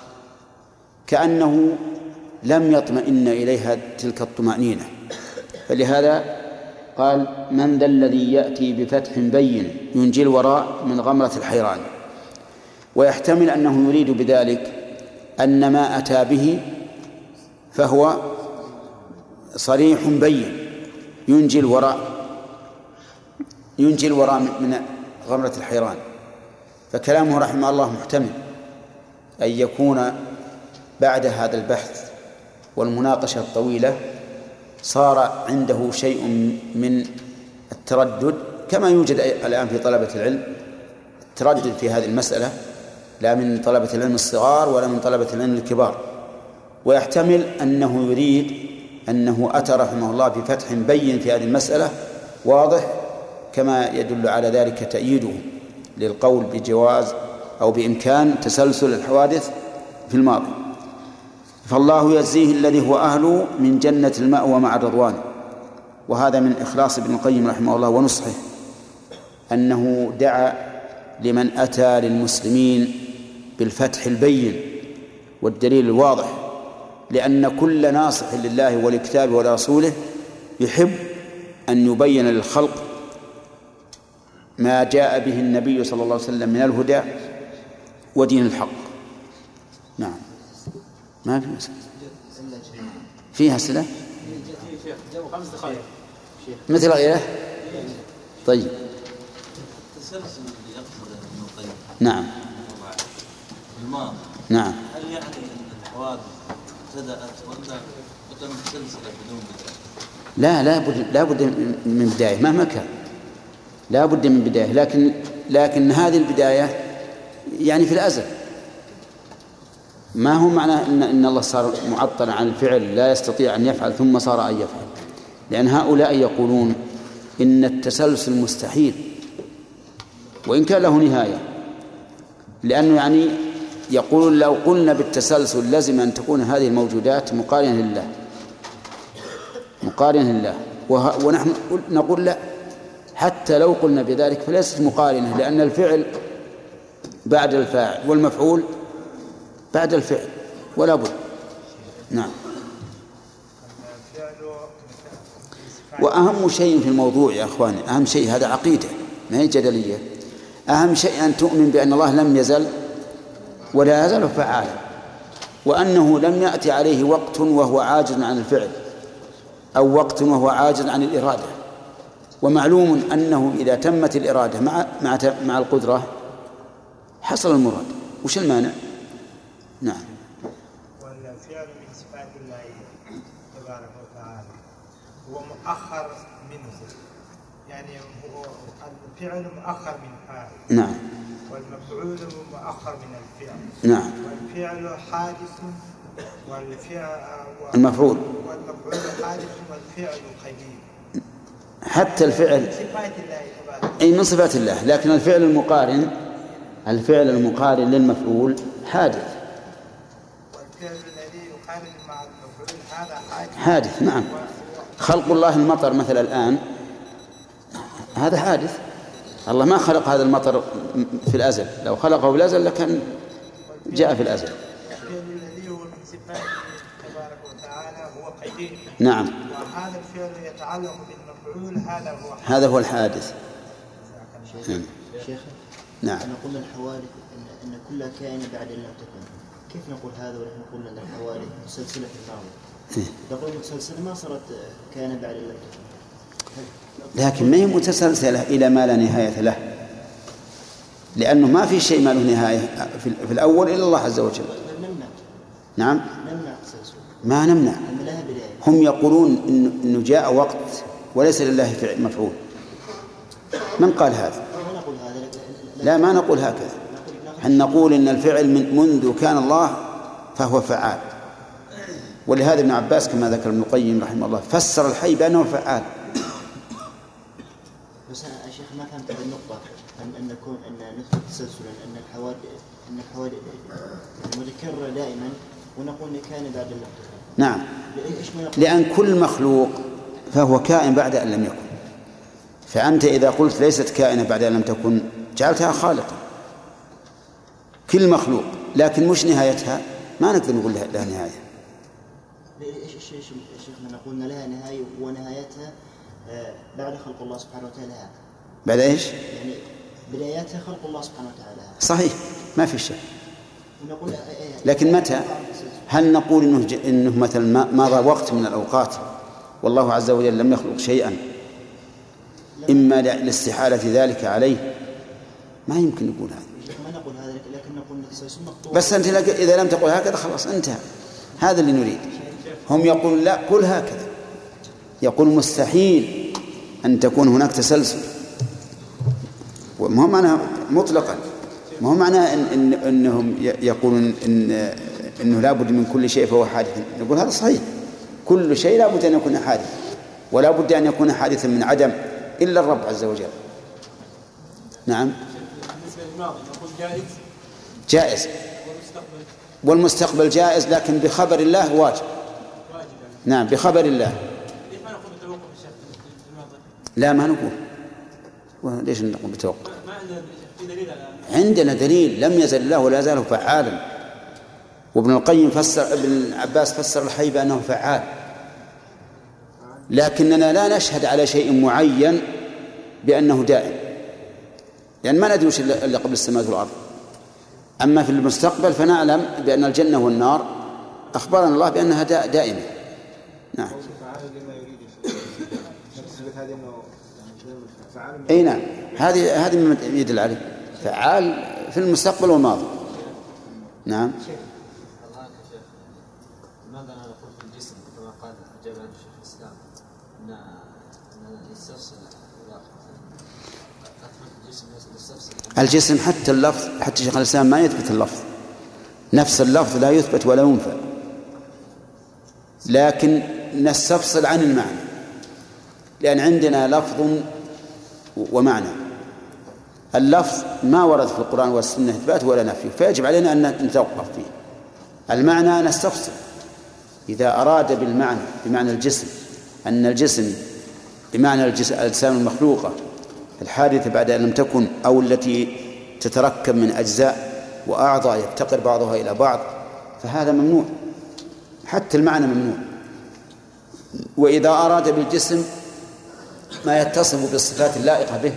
كأنه لم يطمئن إليها تلك الطمأنينة، فلهذا قال من ذا الذي يأتي بفتح بين ينجي الوراء من غمرة الحيران. ويحتمل أنه يريد بذلك أن ما أتى به فهو صريح بين ينجي الوراء من غمرة الحيران. فكلامه رحمه الله محتمل أن يكون بعد هذا البحث والمناقشة الطويلة صار عنده شيء من التردد، كما يوجد الآن في طلبة العلم التردد في هذه المسألة، لا من طلبة العلم الصغار ولا من طلبة العلم الكبار. ويحتمل أنه يريد أنه أتى رحمه الله بفتح بين في هذه المسألة واضح، كما يدل على ذلك تأييده للقول بجواز أو بإمكان تسلسل الحوادث في الماضي. فالله يجزيه الذي هو أهله من جنة المأوى مع الرضوان. وهذا من إخلاص ابن القيم رحمه الله ونصحه، أنه دعا لمن أتى للمسلمين بالفتح البين والدليل الواضح، لأن كل ناصح لله ولكتابه ولرسوله يحب أن يبين للخلق ما جاء به النبي صلى الله عليه وسلم من الهدى ودين الحق. نعم، ما في أسئلة؟ فيها أسئلة؟ مثل غيره؟ طيب. نعم. نعم. هل يعني أن الحوادث ابتدأت ولا متسلسلة بدون بداية؟ لا بد من بداية مهما كان، لا بد من بداية، لكن هذه البداية يعني في الأزل، ما هو معناه إن الله صار معطلا عن الفعل لا يستطيع أن يفعل ثم صار أن يفعل، لأن هؤلاء يقولون إن التسلسل مستحيل وإن كان له نهاية، لأنه يعني يقولون لو قلنا بالتسلسل لازم أن تكون هذه الموجودات مقارنة لله، ونحن نقول لا، حتى لو قلنا بذلك فليست مقارنة، لأن الفعل بعد الفاعل والمفعول بعد الفعل ولا بد. نعم. وأهم شيء في الموضوع يا أخواني، أهم شيء هذا عقيدة ما هي جدلية، أهم شيء أن تؤمن بأن الله لم يزل ولا يزال فعالا، وأنه لم يأتي عليه وقت وهو عاجز عن الفعل أو وقت وهو عاجز عن الإرادة، ومعلوم أنه إذا تمت الإرادة مع القدرة حصل المراد. وش المانع؟ نعم. والفعل من صفات الله تبارك وتعالى هو مؤخر منه، يعني هو الفعل مؤخر من فاعل. نعم. والمفعول مؤخر من الفعل. نعم. والفعل حادث والفعل المفعول والمفعول حادث والفعل قديم. حتى الفعل من صفات الله تبارك. أي من صفات الله، لكن الفعل المقارن للمفعول حادث. والفعل الذي يقارن مع المفعول هذا حادث. نعم. خلق الله المطر مثلا الآن هذا حادث. الله ما خلق هذا المطر في الأزل، لو خلقه في الأزل لكان جاء في الأزل. الفعل الذي هو من صفاته تبارك وتعالى هو قديم. نعم. وهذا الفعل يتعلق بالمفعول هذا هو الحادث. شيخ نعم. نقول الحوادث أن كل كائن بعد أن لم تكن، كيف نقول هذا ونحن نقول أن الحوادث مسلسلة في الماضي؟ نقول مسلسلة ما صارت كائن بعد أن لم تكن، لكن ما هي متسلسلة إلى ما لا نهاية له، لأنه ما في شيء ما له نهاية في الأول إلا الله عز وجل. نعم. نمنع التسلسل. ما نمنع. هم يقولون إنه جاء وقت وليس لله مفعول. من قال هذا؟ لا، ما نقول هكذا. أن نقول إن الفعل منذ كان الله فهو فعال. ولهذا ابن عباس كما ذكر ابن القيم رحمه الله فسر الحي بأنه فعال. بس يا شيخ ما فهمت هذه النقطة، أن نثبت تسلسلا أن الحوادث متكررة دائما ونقول إن كان بعد لم تكن. نعم. لأن كل مخلوق فهو كائن بعد أن لم يكن. فأنت إذا قلت ليست كائنة بعد أن لم تكن جعلتها خالقة. كل مخلوق، لكن مش نهايتها ما نقدر نقول لها نهاية. شيخنا نقول لها نهاية ونهايتها بعد خلق الله سبحانه وتعالى. بعد إيش؟ يعني بداياتها خلق الله سبحانه وتعالى. صحيح، ما في شيء. لكن متى؟ هل نقول إنه مثلا مضى وقت من الأوقات والله عز وجل لم يخلق شيئا إما لاستحالة ذلك عليه؟ ما يمكن نقول هذا. ما نقول هذا، لكن نقول التسلسل مقطوع. بس أنت إذا لم تقول هكذا خلاص انتهى. هذا اللي نريد. هم يقولون لا، قل هكذا. يقول مستحيل أن تكون هناك تسلسل. وما هو معنى مطلقا، ما هو معنى إنهم يقولون إنه لا بد من كل شيء فهو حادث. نقول هذا صحيح، كل شيء لا بد أن يكون حادث، ولا بد أن يكون حادثا من عدم إلا الرب عز وجل. نعم. بالنسبة للماضي نقول جائز. جائز. والمستقبل جائز، لكن بخبر الله واجب. نعم، بخبر الله. ليش ما نقول بالتوقف في الماضي؟ لا، ما نقول. وليش نقول بالتوقف؟ ما عندنا دليل الآن. عندنا دليل، لم يزل الله ولا زال فعالا. وابن القيم ابن عباس فسر الحي بأنه فعال. لكننا لا نشهد على شيء معين بأنه دائم، يعني ما ندري إلا قبل السماوات والأرض. أما في المستقبل فنعلم بأن الجنة والنار أخبرنا الله بأنها دائمة. نعم. أي نعم، هذه مما يدل عليه فعال في المستقبل والماضي. نعم. الآن يا شيخ لماذا لا نقول في الجسم كما قال أجاب عن الشيخ الإسلام أن يستفصل الجسم حتى اللفظ، حتى شيخ الإسلام ما يثبت اللفظ، نفس اللفظ لا يثبت ولا ينفى، لكن نستفصل عن المعنى، لأن عندنا لفظ ومعنى. اللفظ ما ورد في القرآن والسنة إثبات ولا نفي، فيجب علينا أن نتوقف فيه. المعنى نستفصل. إذا أراد بالمعنى بمعنى الجسم أن الجسم بمعنى الأجسام المخلوقة الحادثة بعد أن لم تكن، أو التي تتركب من أجزاء وأعضاء يفتقر بعضها إلى بعض، فهذا ممنوع، حتى المعنى ممنوع. وإذا أراد بالجسم ما يتصف بالصفات اللائقة به،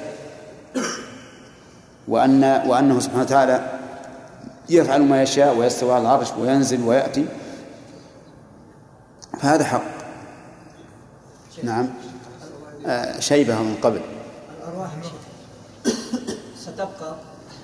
وأنه سبحانه وتعالى يفعل ما يشاء ويستوى على العرش وينزل ويأتي، فهذا حق. نعم. شيبة من قبل. الأرواح ستبقى،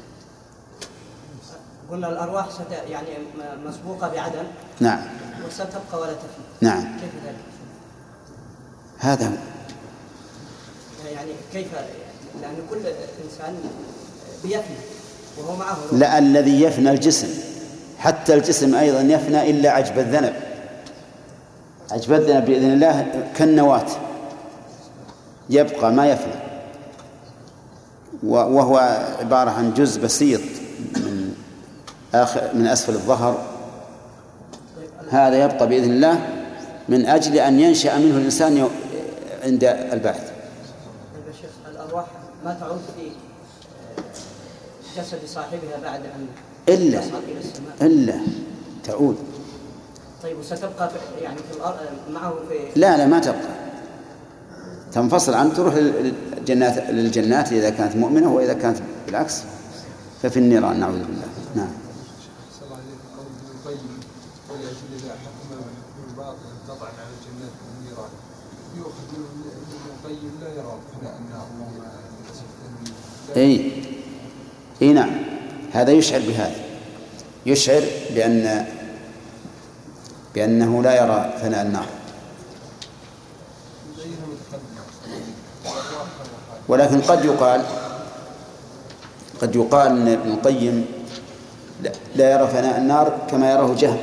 قلنا الأرواح يعني مسبوقة بعدم. نعم. وستبقى ولا تفنى. نعم. كيف ذلك؟ هذا هو. يعني كيف؟ لأن كل إنسان بيفنى وهو معه روح. لا، الذي يفنى الجسم، حتى الجسم أيضا يفنى إلا عجب الذنب. عجب الذنب بإذن الله كالنواة يبقى ما يفنى، وهو عبارة عن جزء بسيط من أسفل الظهر، هذا يبقى بإذن الله من أجل أن ينشأ منه الإنسان عند البعث. الأرواح ما تعود في جسد صاحبها بعد أن إلا تصعد إلى السماء. إلا تعود. طيب وستبقى يعني في الأرض معه في؟ لا ما تبقى، تنفصل عنه، تروح للجنات إذا كانت مؤمنة، وإذا كانت بالعكس ففي النيران، نعوذ بالله. نعم. اي نعم، هذا يشعر بهذا، يشعر بأنه لا يرى فناء النار. ولكن قد يقال ان ابن القيم لا يرى فناء النار كما يراه جهم،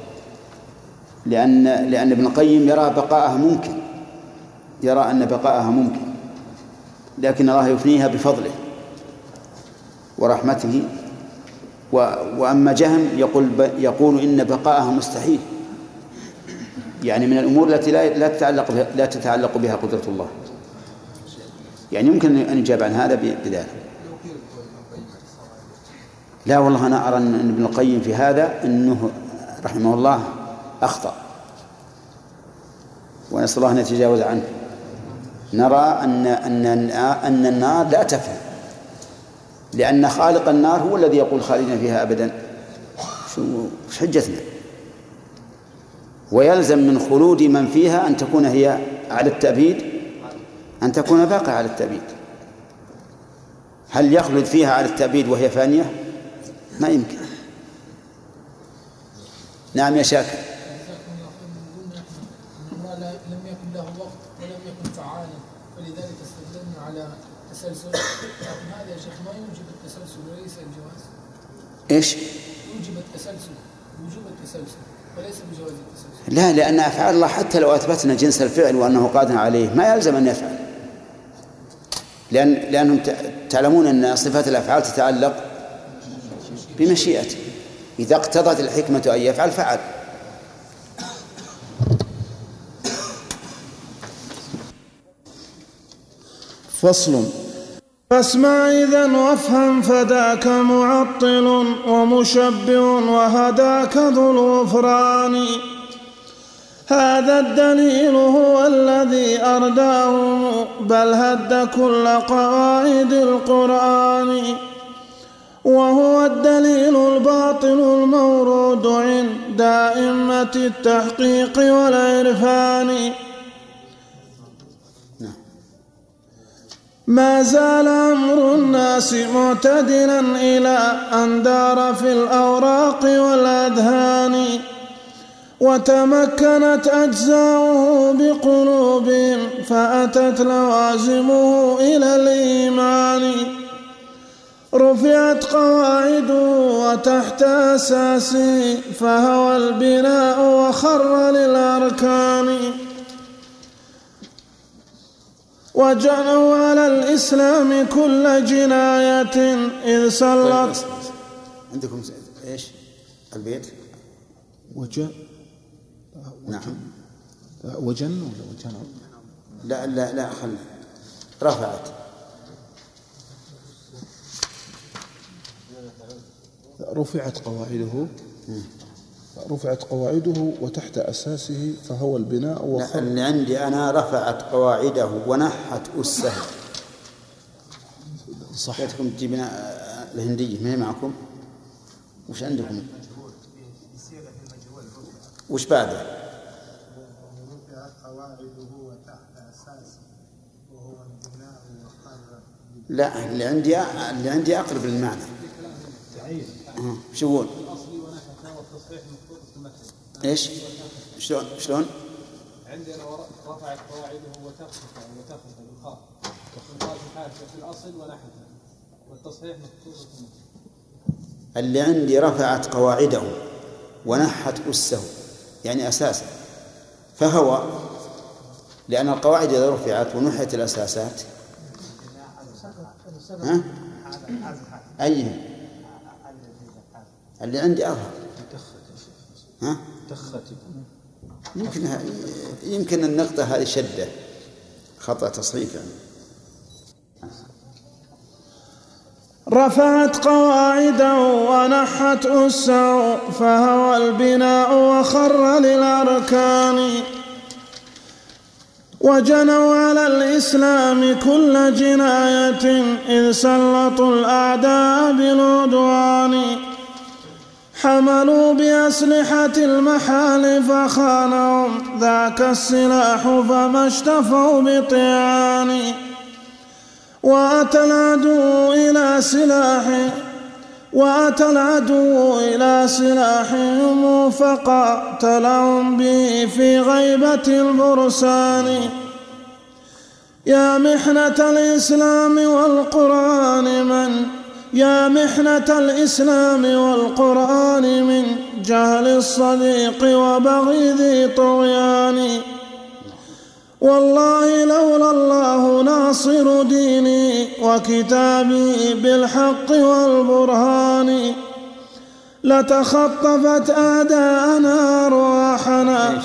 لأن ابن القيم يرى بقاءها ممكن، يرى أن بقاءها ممكن، لكن الله يفنيها بفضله ورحمته. وأما جهم يقول إن بقاءها مستحيل، يعني من الأمور التي لا تتعلق بها قدرة الله. يعني يمكن أن يجاب عن هذا بذلك. لا والله أنا أرى أن ابن القيم في هذا أنه رحمه الله أخطأ، ونسأل الله أن يتجاوز عنه. نرى أن النار لا تفنى، لأن خالق النار هو الذي يقول خالدين فيها أبدا. شو حجتنا؟ ويلزم من خلود من فيها أن تكون هي على التأبيد، أن تكون باقية على التأبيد. هل يخلد فيها على التأبيد وهي فانية؟ ما يمكن. نعم يا شاكر. لم يكن له وقت ولم يكن فعالا، فلذلك استدلنا على التسلسل. لكن هذا يا شيخ ما يوجب التسلسل وليس الجواز. ايش؟ يوجب التسلسل، وجوب التسلسل وليس بجواز التسلسل. لا، لأن أفعال الله حتى لو أثبتنا جنس الفعل وأنه قادر عليه ما يلزم أن يفعل، لأنهم تعلمون أن صفات الأفعال تتعلق بمشيئته، إذا اقتضت الحكمة أن يفعل فعل. فصل. فاسمع إذن وافهم فذاك معطل ومشبه وهداك ذو الغفران. هذا الدليل هو الذي أرداهم بل هد كل قواعد القرآن، وهو الدليل الباطل المورود عند أئمة التحقيق والعرفان. ما زال أمر الناس معتدلا إلى أن دار في الأوراق والأذهان، وتمكنت أجزاؤه بقلوبهم فأتت لوازمه إلى الإيمان. رفعت قواعده وتحت أساسه فهوى البناء وخر للأركان. وجنوا على الإسلام كل جناية إذ سلط. عندكم إيش البيت؟ وجن. نعم. وجن ولا وجن؟ لا خلنا. رفعت. رفعت قواعده وتحت أساسه فهو البناء وخر. اللي عندي أنا رفعت قواعده ونحت أسه. صح. جاتكم تجيبنا الهندية ما هي معكم؟ وش عندكم؟ وش بعده؟ رفعت قواعده وتحت أساسه لا، اللي عندي أقرب للمعنى. شو يقول؟ إيش؟ شلون؟ عندنا رفعت قواعده وتخفف بالخاء في الأصل ونحتها، والتصحيح مخصوص. اللي عندي رفعت قواعده ونحت أسه، يعني أساسه، فهو، لأن القواعد إذا رفعت ونحت الأساسات أيه اللي عندي أظهر. يمكن النقطة هذه شدة، خطأ تصحيف يعني. رفعت قواعده ونحت أسه فهو البناء وخر للأركان، وجنوا على الإسلام كل جناية إذ سلطوا الأعداء بالعدوان، حملوا بأسلحة المحال فخانهم ذاك السلاح فما اشتفوا بطيعان، وأتى العدو إلى سلاحهم فقاتلهم به في غيبة البرسان. يا محنة الإسلام والقرآن من جهل الصديق وبغي ذي طغيان، والله لولا الله ناصر ديني وكتابي بالحق والبرهان لتخطفت أعداءنا أرواحنا.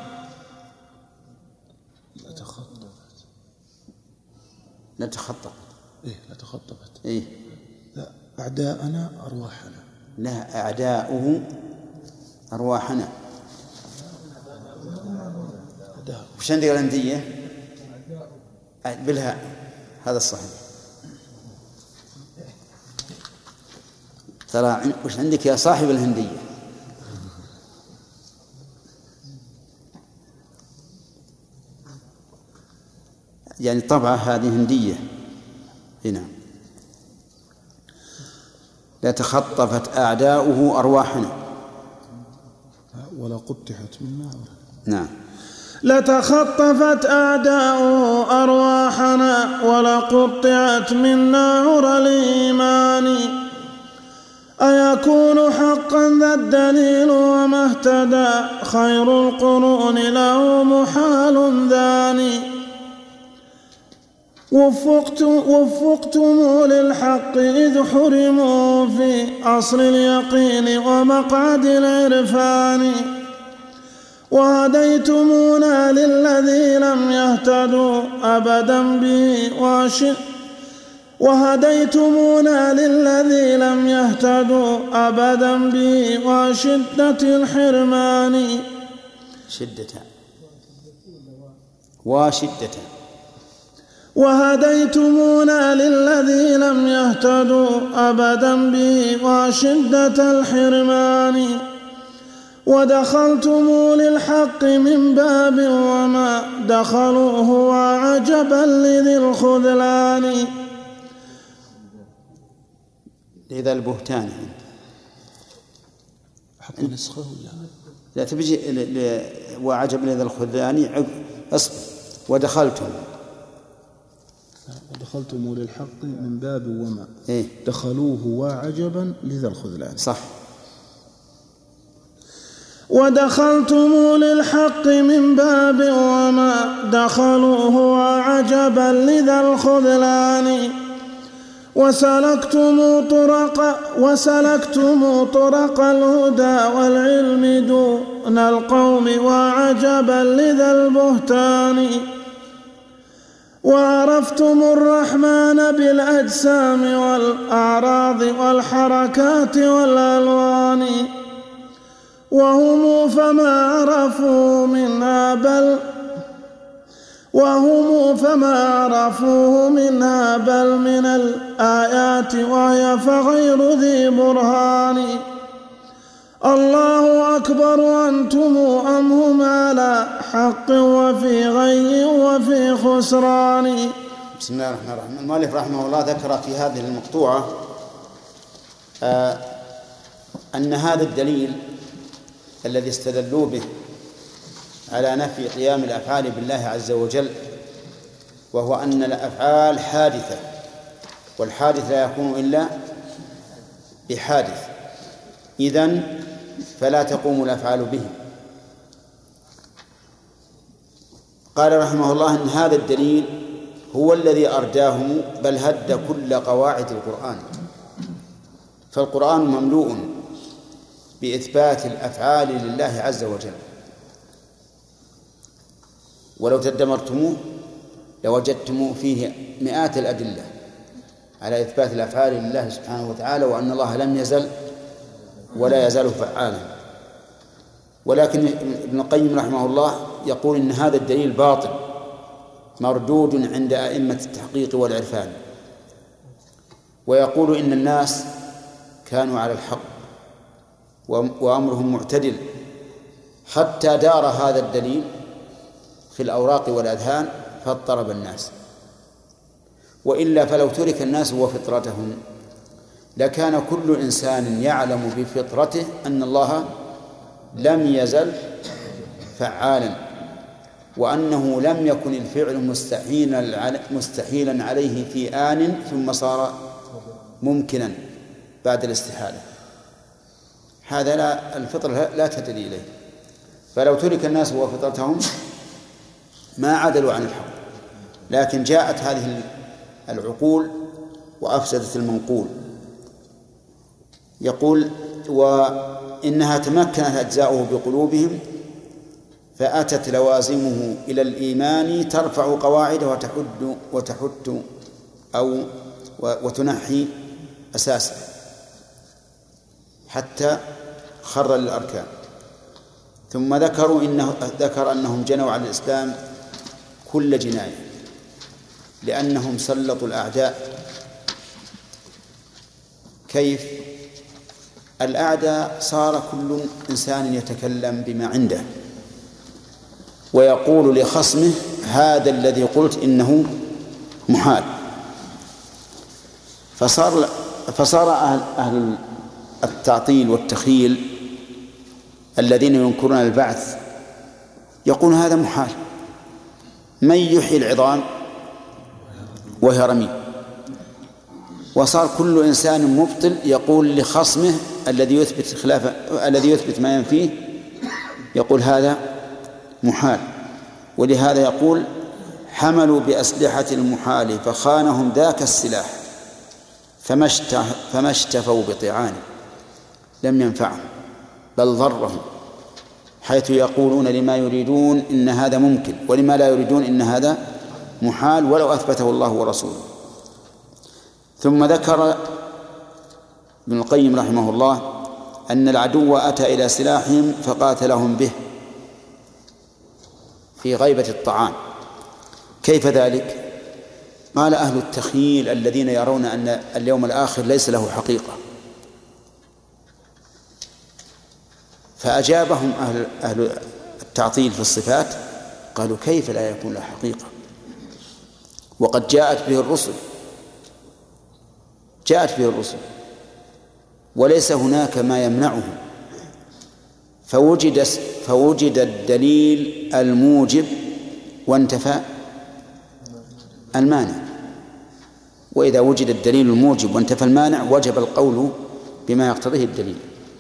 لتخطفت لا، أعداءنا أرواحنا. لا، أعداؤه أرواحنا. وش عندك الهندية؟ بالهاء، هذا الصحيح. ترى وش عندك يا صاحب الهندية؟ يعني طبعة هذه هندية هنا. لا تخطفت أعداؤه أرواحنا ولا قطعت من نار. نعم. لتخطفت أعداؤه أرواحنا ولقطعت من نار الإيمان، أيكون حقا ذا الدليل وما اهتدى خير القرون له محال ذاني، وفقتم للحق إذ حرموا في أصل اليقين ومقعد العرفان، وهديتمونا للذي لم يهتدوا أبدا به وشدة الحرمان. وهديتمونا للذي لم يهتدوا أبدا به وشدة الحرمان، ودخلتم للحق من باب وما دخلوه وعجبا لذي الخذلان. لذا البهتان حق نسخه ولا لا تبجي وعجب لذا الخذلان. اصبر. ودخلتم للحق من باب وما دخلوه وعجبا لذا الخذلان. صح. ودخلتم للحق من باب وما دخلوه وعجبا لذا الخذلان، وسلكتم طرق الهدى والعلم دون القوم وعجبا لذا البهتان، وعرفتم الرحمن بالأجسام والأعراض والحركات والألوان، وهم فما عرفوه منها بل من الآيات وهي فغير ذي برهان. الله أكبر أنتم أم هم على حق وفي غي وفي خسران. بسم الله الرحمن الرحيم. المؤلف رحمه الله ذكر في هذه المقطوعة أن هذا الدليل الذي استدلوا به على نفي قيام الأفعال بالله عز وجل، وهو أن الأفعال حادثة، والحادث لا يكون إلا بحادث، إذن فلا تقوم الأفعال به. قال رحمه الله أن هذا الدليل هو الذي أرداهم، بل هد كل قواعد القرآن، فالقرآن مملوء بإثبات الأفعال لله عز وجل، ولو تدمرتموه لوجدتم فيه مئات الأدلة على إثبات الأفعال لله سبحانه وتعالى، وأن الله لم يزل ولا يزال فعالا. ولكن ابن القيم رحمه الله يقول إن هذا الدليل باطل مردود عند أئمة التحقيق والعرفان، ويقول إن الناس كانوا على الحق وأمرهم معتدل حتى دار هذا الدليل في الأوراق والأذهان فاضطرب الناس، وإلا فلو ترك الناس وفطرتهم لكان كل إنسان يعلم بفطرته أن الله لم يزل فعالا، وأنه لم يكن الفعل مستحيلا عليه في آن ثم صار ممكنا بعد الاستحالة. هذا لا، الفطرة لا تدري إليه، فلو ترك الناس وفطرتهم ما عدلوا عن الحق، لكن جاءت هذه العقول وأفسدت المنقول. يقول وإنها تمكنت أجزاؤه بقلوبهم فأتت لوازمه إلى الإيمان ترفع قواعده وتحد أو وتنحي أساسه حتى خر للأركان. ثم ذكر أنهم جنوا على الإسلام كل جناية، لأنهم سلطوا الأعداء. كيف؟ الأعداء صار كل إنسان يتكلم بما عنده ويقول لخصمه هذا الذي قلت إنه محال، فصار أهل التعطيل والتخيل الذين ينكرون البعث يقول هذا محال، من يحيي العظام وهي رميم. وصار كل إنسان مبطل يقول لخصمه الذي يثبت ما ينفيه يقول هذا محال. ولهذا يقول حملوا بأسلحة المحال فخانهم ذاك السلاح فما اشتفوا بطعان لم ينفعهم بل ضرهم، حيث يقولون لما يريدون إن هذا ممكن ولما لا يريدون إن هذا محال ولو أثبته الله ورسوله. ثم ذكر ابن القيم رحمه الله أن العدو أتى إلى سلاحهم فقاتلهم به في غيبة الطعام. كيف ذلك؟ قال أهل التخييل الذين يرون أن اليوم الآخر ليس له حقيقة، فأجابهم أهل التعطيل في الصفات قالوا كيف لا يكون له حقيقة وقد جاءت به الرسل وليس هناك ما يمنعه، فوجد الدليل الموجب وانتفى المانع، وإذا وجد الدليل الموجب وانتفى المانع وجب القول بما يقتضيه الدليل.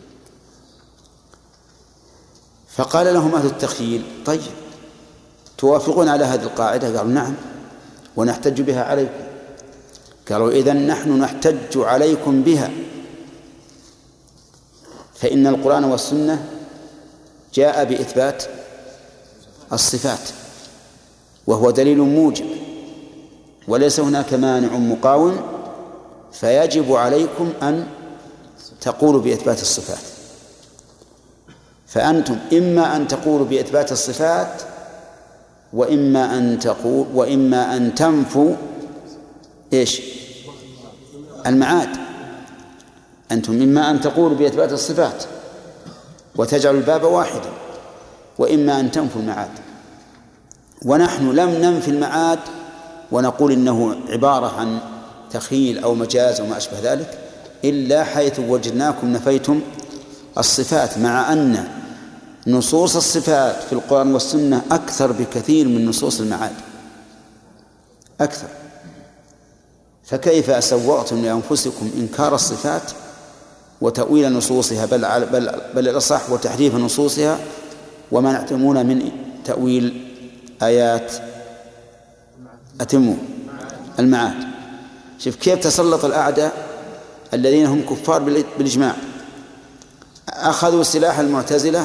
فقال لهم أهل التخييل طيب توافقون على هذه القاعدة؟ قالوا نعم ونحتج بها عليكم. قالوا إذن نحن نحتج عليكم بها، فإن القرآن والسنة جاء بإثبات الصفات وهو دليل موجب وليس هناك مانع مقاوم، فيجب عليكم أن تقولوا بإثبات الصفات. فأنتم إما أن تقولوا بإثبات الصفات وإما أن تنفوا المعاد. أنتم إما أن تقولوا بإثبات الصفات وتجعلوا الباب واحدا، وإما أن تنفوا المعاد. ونحن لم ننفي المعاد ونقول إنه عبارة عن تخيل أو مجاز وما أشبه ذلك إلا حيث وجدناكم نفيتم الصفات، مع أن نصوص الصفات في القرآن والسنة أكثر بكثير من نصوص المعاد أكثر. فكيف أسوأتم لأنفسكم إنكار الصفات وتأويل نصوصها بل الأصح وتحريف نصوصها ومنعتمون من تأويل آيات أتموا المعاد. شوف كيف تسلط الأعداء الذين هم كفار بالإجماع، أخذوا سلاح المعتزلة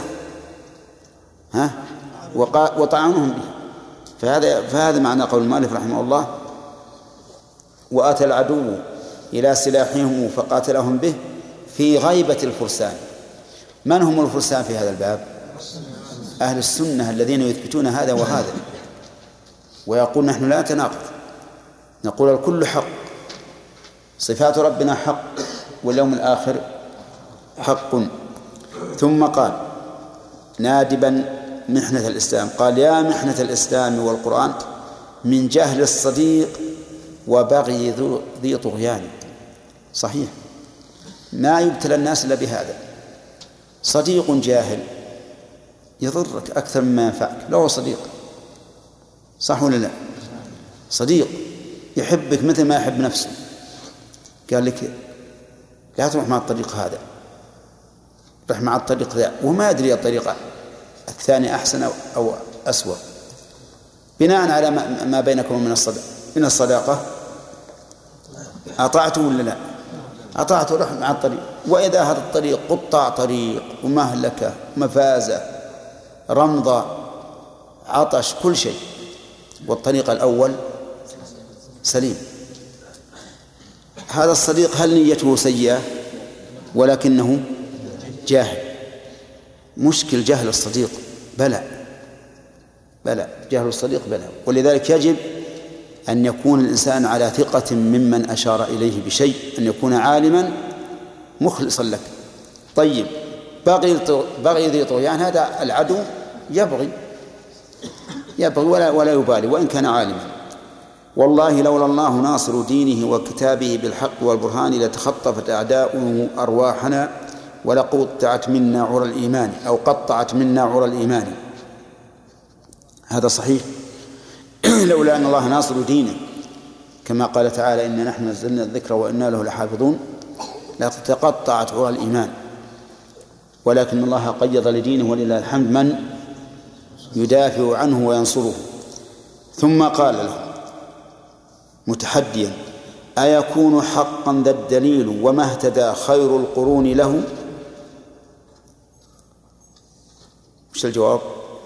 وطعنهم به. فهذا معنى قول المؤلف رحمه الله: وأتى العدو إلى سلاحهم فقاتلهم به في غيبة الفرسان. من هم الفرسان في هذا الباب؟ أهل السنة الذين يثبتون هذا وهذا، ويقول نحن لا نتناقض، نقول الكل حق، صفات ربنا حق واليوم الآخر حق. ثم قال نادبا محنة الإسلام، قال: يا محنة الإسلام والقرآن من جهل الصديق وبغي ذي طغيان. صحيح، ما يبتلى الناس إلا بهذا. صديق جاهل يضرك أكثر مما ينفعك لو هو صديق، صح ولا لا؟ صديق يحبك مثل ما يحب نفسه، قال لك لا تروح مع الطريق هذا، روح مع الطريق ذا، وما يدري الطريق الثاني أحسن أو أسوأ. بناء على ما بينكم من الصداقة أطعته ولا لا؟ أطعته، روح مع الطريق. وإذا هذا الطريق قطع طريق ومهلكة مفازة رمضة عطش كل شيء، والطريق الأول سليم، هذا الصديق هل نيته سيئة ولكنه جاهل؟ مشكل جهل الصديق، بلى جهل الصديق بلى. ولذلك يجب أن يكون الإنسان على ثقة ممن أشار إليه بشيء، أن يكون عالما مخلصا لك. طيب، بغي ذي طغيان، هذا العدو يبغي ولا يبالي وإن كان عالما. والله لولا الله ناصر دينه وكتابه بالحق والبرهان لتخطفت أعداؤه أرواحنا ولقطعت منا عرى الإيمان، أو قطعت منا عرى الإيمان. هذا صحيح. لولا أن الله ناصر دينه كما قال تعالى: إنا نحن نزلنا الذكر وإنا له لحافظون، لتقطعت عرى الإيمان. ولكن الله قيض لدينه ولله الحمد من يدافع عنه وينصره. ثم قال له متحديا: أيكون حقا ذا الدليل وما اهتدى خير القرون له؟ وش الجواب؟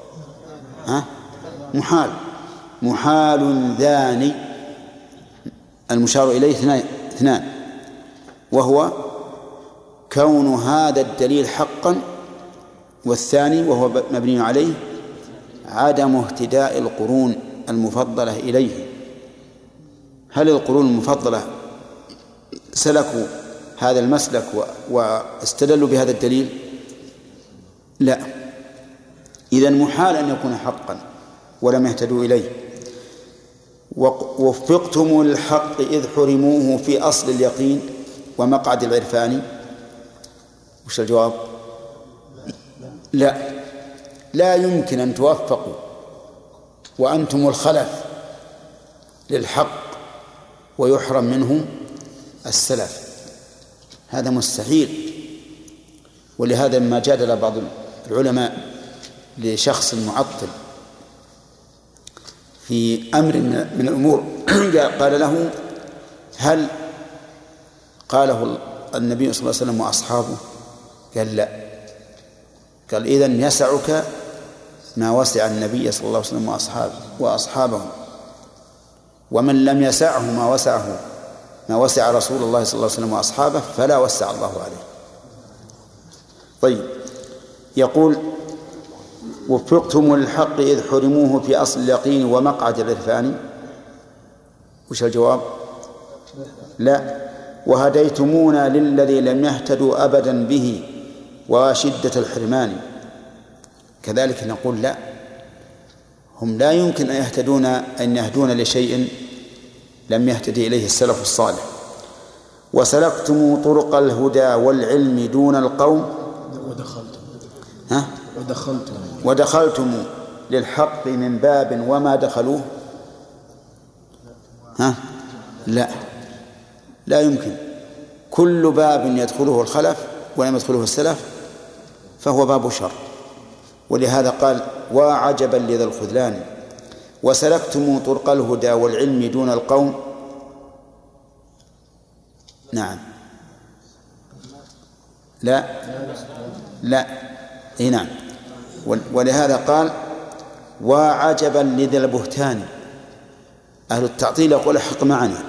محال ذاني، المشار إليه اثنان، وهو كون هذا الدليل حقا، والثاني وهو مبني عليه عدم اهتداء القرون المفضلة إليه. هل القرون المفضلة سلكوا هذا المسلك واستدلوا بهذا الدليل؟ لا. إذن محال أن يكون حقا ولم يهتدوا إليه. ووفقتم الحق إذ حرموه في أصل اليقين ومقعد العرفان. وش الجواب؟ لا يمكن أن توفقوا وأنتم الخلف للحق ويحرم منه السلف، هذا مستحيل. ولهذا ما جادل بعض العلماء لشخص معطل في أمر من الأمور قال له: هل قاله النبي صلى الله عليه وسلم وأصحابه؟ قال: لا. قال: إذن يسعك ما وسع النبي صلى الله عليه وسلم وأصحابه، ومن لم يسعه ما وسع رسول الله صلى الله عليه وسلم وأصحابه فلا وسع الله عليه. طيب، يقول: وفقتم الحق إذ حرموه في أصل اليقين ومقعد العرفان. وش الجواب؟ لا. وهديتمونا للذي لم يهتدوا أبدا به وشدة الحرمان. كذلك نقول: لا، هم لا يمكن أن يهدون لشيء لم يهتدي إليه السلف الصالح. وسلكتم طرق الهدى والعلم دون القوم ودخلتم للحق من باب وما دخلوه. لا يمكن. كل باب يدخله الخلف ولم يدخله السلف فهو باب شر. ولهذا قال وعجبا لذا الخذلان. وسلكتم طرق الهدى والعلم دون القوم. نعم لا نعم. ولهذا قال وعجبا لذا البهتان. أهل التعطيل يقول الحق معنا،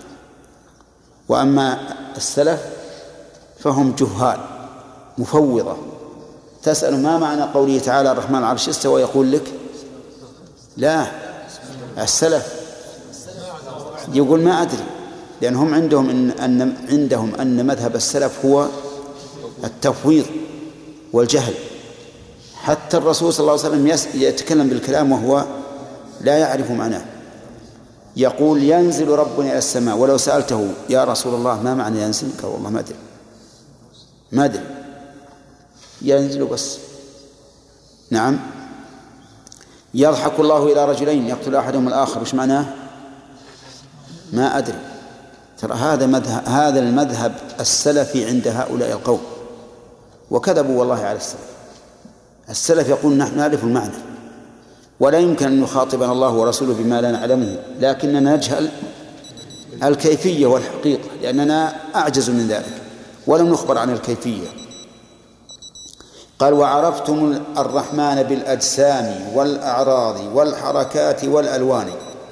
وأما السلف فهم جهال مفوضة. تسأل ما معنى قوله تعالى الرحمن على العرش استوى يقول لك لا. السلف يقول ما أدري، لأنهم عندهم أن مذهب السلف هو التفويض والجهل. حتى الرسول صلى الله عليه وسلم يتكلم بالكلام وهو لا يعرف معناه. يقول ينزل ربنا إلى السماء، ولو سألته يا رسول الله ما معنى ينزل؟ قال والله ما أدري ينزل بس. نعم. يضحك الله إلى رجلين يقتل أحدهم الآخر، وش معناه؟ ما أدري. ترى هذا المذهب السلفي عند هؤلاء القوم، وكذبوا والله على السلف يقول نحن نعرف المعنى ولا يمكن أن يخاطبنا الله ورسوله بما لا نعلمه، لكننا نجهل الكيفية والحقيقة لأننا أعجز من ذلك ولم نخبر عن الكيفية. قال وعرفتم الرحمن بالأجسام والأعراض والحركات والألوان.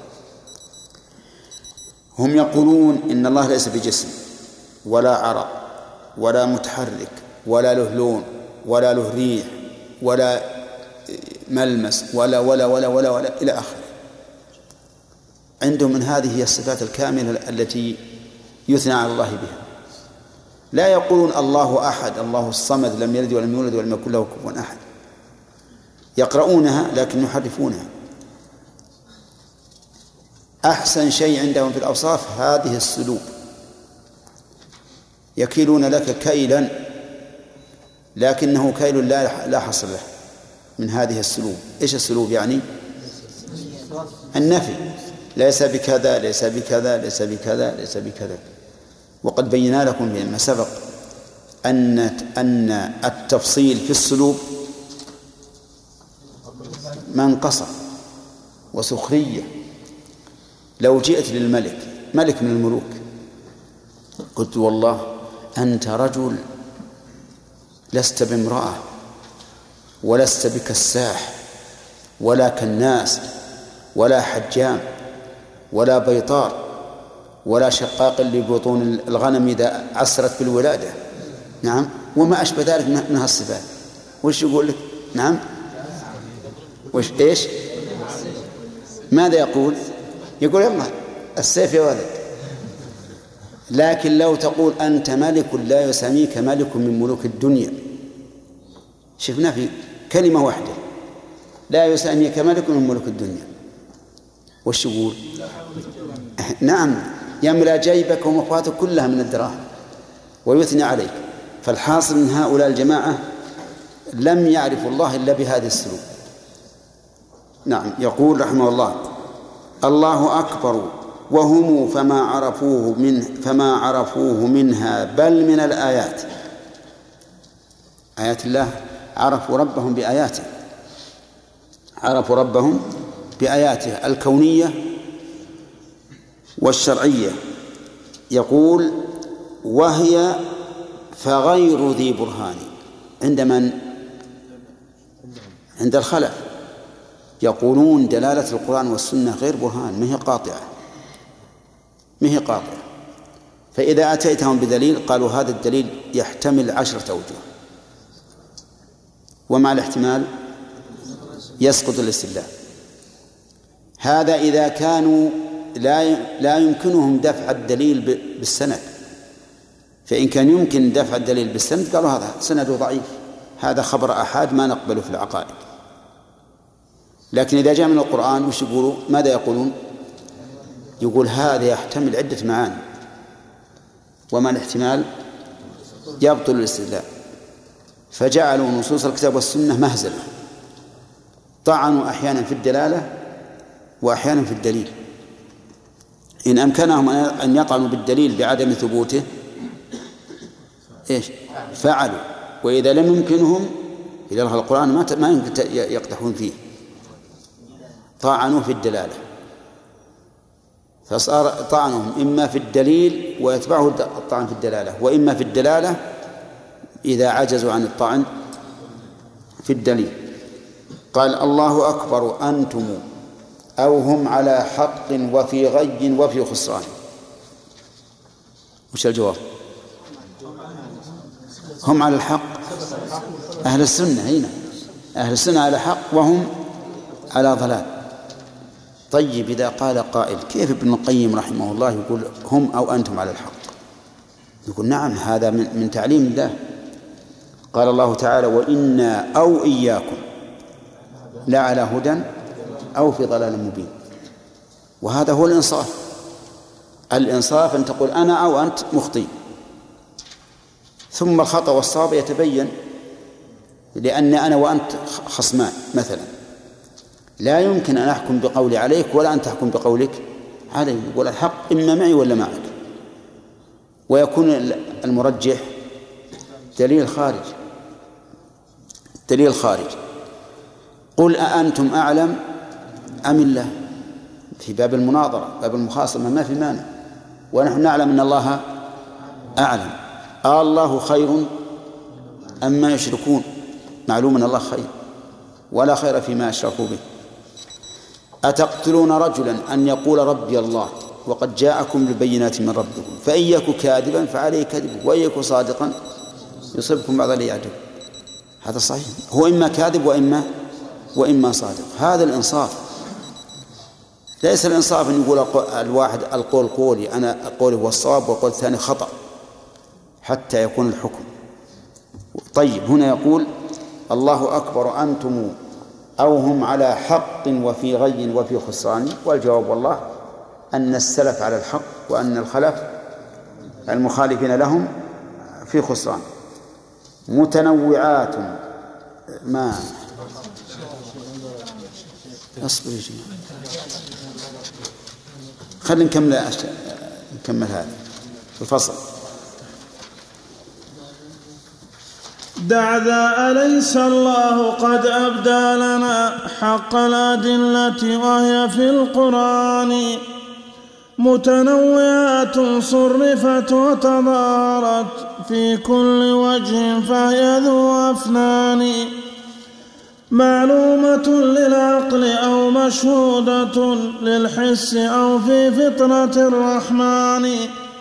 هم يقولون إن الله ليس بجسم ولا عرق ولا متحرك ولا له لون ولا له ريح ولا ملمس ولا ولا ولا ولا ولا إلى آخره. عندهم من هذه هي الصفات الكاملة التي يثنى على الله بها. لا يقولون الله أحد الله الصمد لم يلد ولم يولد ولم يكن له كفوا أحد. يقرؤونها لكن يحرفونها. أحسن شيء عندهم في الأوصاف هذه السلوب. يكيلون لك كيلا لكنه كيل لا حصر له من هذه السلوب. إيش السلوب يعني؟ النفي. ليس بكذا ليس بكذا ليس بكذا ليس بكذا. وقد بينا لكم فيما سبق أن التفصيل في السلوب منقصة وسخرية. لو جئت للملك ملك من الملوك قلت والله أنت رجل لست بامرأة ولست بكساح ولا كناس ولا حجام ولا بيطار ولا شقاق لبطون الغنم إذا عسرت بالولادة. نعم. وما أشبه ذلك من هالصفات. وش يقول لك؟ نعم. وش إيش؟ ماذا يقول؟ يقول يلا السيف يا ولد. لكن لو تقول أنت ملك لا يسميك ملك من ملوك الدنيا. شفنا في كلمة واحدة لا يسميك ملك من ملوك الدنيا. وش يقول؟ نعم يملأ جيبك ومخواتك كلها من الدراهم ويثني عليك. فالحاصل من هؤلاء الجماعة لم يعرفوا الله إلا بهذه السلوك. نعم. يقول رحمه الله الله أكبر وهم فما عرفوه منها بل من الآيات. آيات الله عرفوا ربهم بآياته. عرفوا ربهم بآياته الكونية والشرعية. يقول وهي فغير ذي برهان. عند من؟ عند الخلف. يقولون دلالة القرآن والسنة غير برهان، ما هي قاطعة. فإذا أتيتهم بدليل قالوا هذا الدليل يحتمل 10 أوجه، ومع الاحتمال يسقط الاستدلال. هذا إذا كانوا لا يمكنهم دفع الدليل بالسند. فإن كان يمكن دفع الدليل بالسند قالوا هذا سنده ضعيف، هذا خبر أحاد ما نقبله في العقائد. لكن إذا جاء من القرآن وش يقولوا؟ ماذا يقولون؟ يقول هذا يحتمل عدة معاني، وما الاحتمال يبطل الاستدلال، فجعلوا نصوص الكتاب والسنة مهزلة، طعنوا أحيانا في الدلالة وأحيانا في الدليل. إن أمكنهم أن يطعنوا بالدليل بعدم ثبوته إيش فعلوا، وإذا لم يمكنهم إلى القرآن ما يمكن يقدحون فيه، طعنوا في الدلالة، فصار طعنهم إما في الدليل ويتبعه الطعن في الدلالة، وإما في الدلالة إذا عجزوا عن الطعن في الدليل. قال الله أكبر أنتم أو هم على حق وفي غي وفي خسران. وش الجواب؟ هم على الحق، أهل السنة هنا، أهل السنة على حق وهم على ضلال. طيب إذا قال قائل كيف ابن القيم رحمه الله يقول هم أو أنتم على الحق؟ يقول نعم، هذا من تعليم الله. قال الله تعالى وإنا أو إياكم لا على هدى أو في ضلال مبين، وهذا هو الإنصاف. الإنصاف أن تقول أنا أو أنت مخطئ، ثم الخطأ والصواب يتبين، لأن أنا وأنت خصمان مثلا، لا يمكن أن أحكم بقولي عليك ولا أن تحكم بقولك علي، يقول الحق إما معي ولا معك، ويكون المرجح دليل خارج. دليل خارج. قل أأنتم أعلم أم الله؟ في باب المناظرة، باب المخاصمة ما في مانع، ونحن نعلم أن الله أعلم. الله خير أما يشركون؟ معلوم أن الله خير، ولا خير فيما أشركوا به. أتقتلون رجلا أن يقول ربي الله وقد جاءكم بالبينات من ربكم فإن يك كاذبا فعليه كذبه وإن يك صادقا يصبكم بعض الذي يعجب. هذا صحيح، هو إما كاذب وإما صادق. هذا الإنصاف. ليس الإنصاف أن يقول الواحد القول قولي، أنا قولي هو الصواب والقول الثاني خطأ، حتى يكون الحكم. طيب هنا يقول الله أكبر أنتم أو هم على حق وفي غي وفي خسران، والجواب والله أن السلف على الحق وأن الخلف المخالفين لهم في خسران. متنوعات ما أصبر يا جماعة، خلينا نكمل هذا الفصل. دع ذا أليس الله قد أبدى لنا حق الأدلة وهي في القرآن متنوعات صرفت وتظاهرت في كل وجه فهي ذو أفنان معلومة للعقل أو مشهودة للحس أو في فطرة الرحمن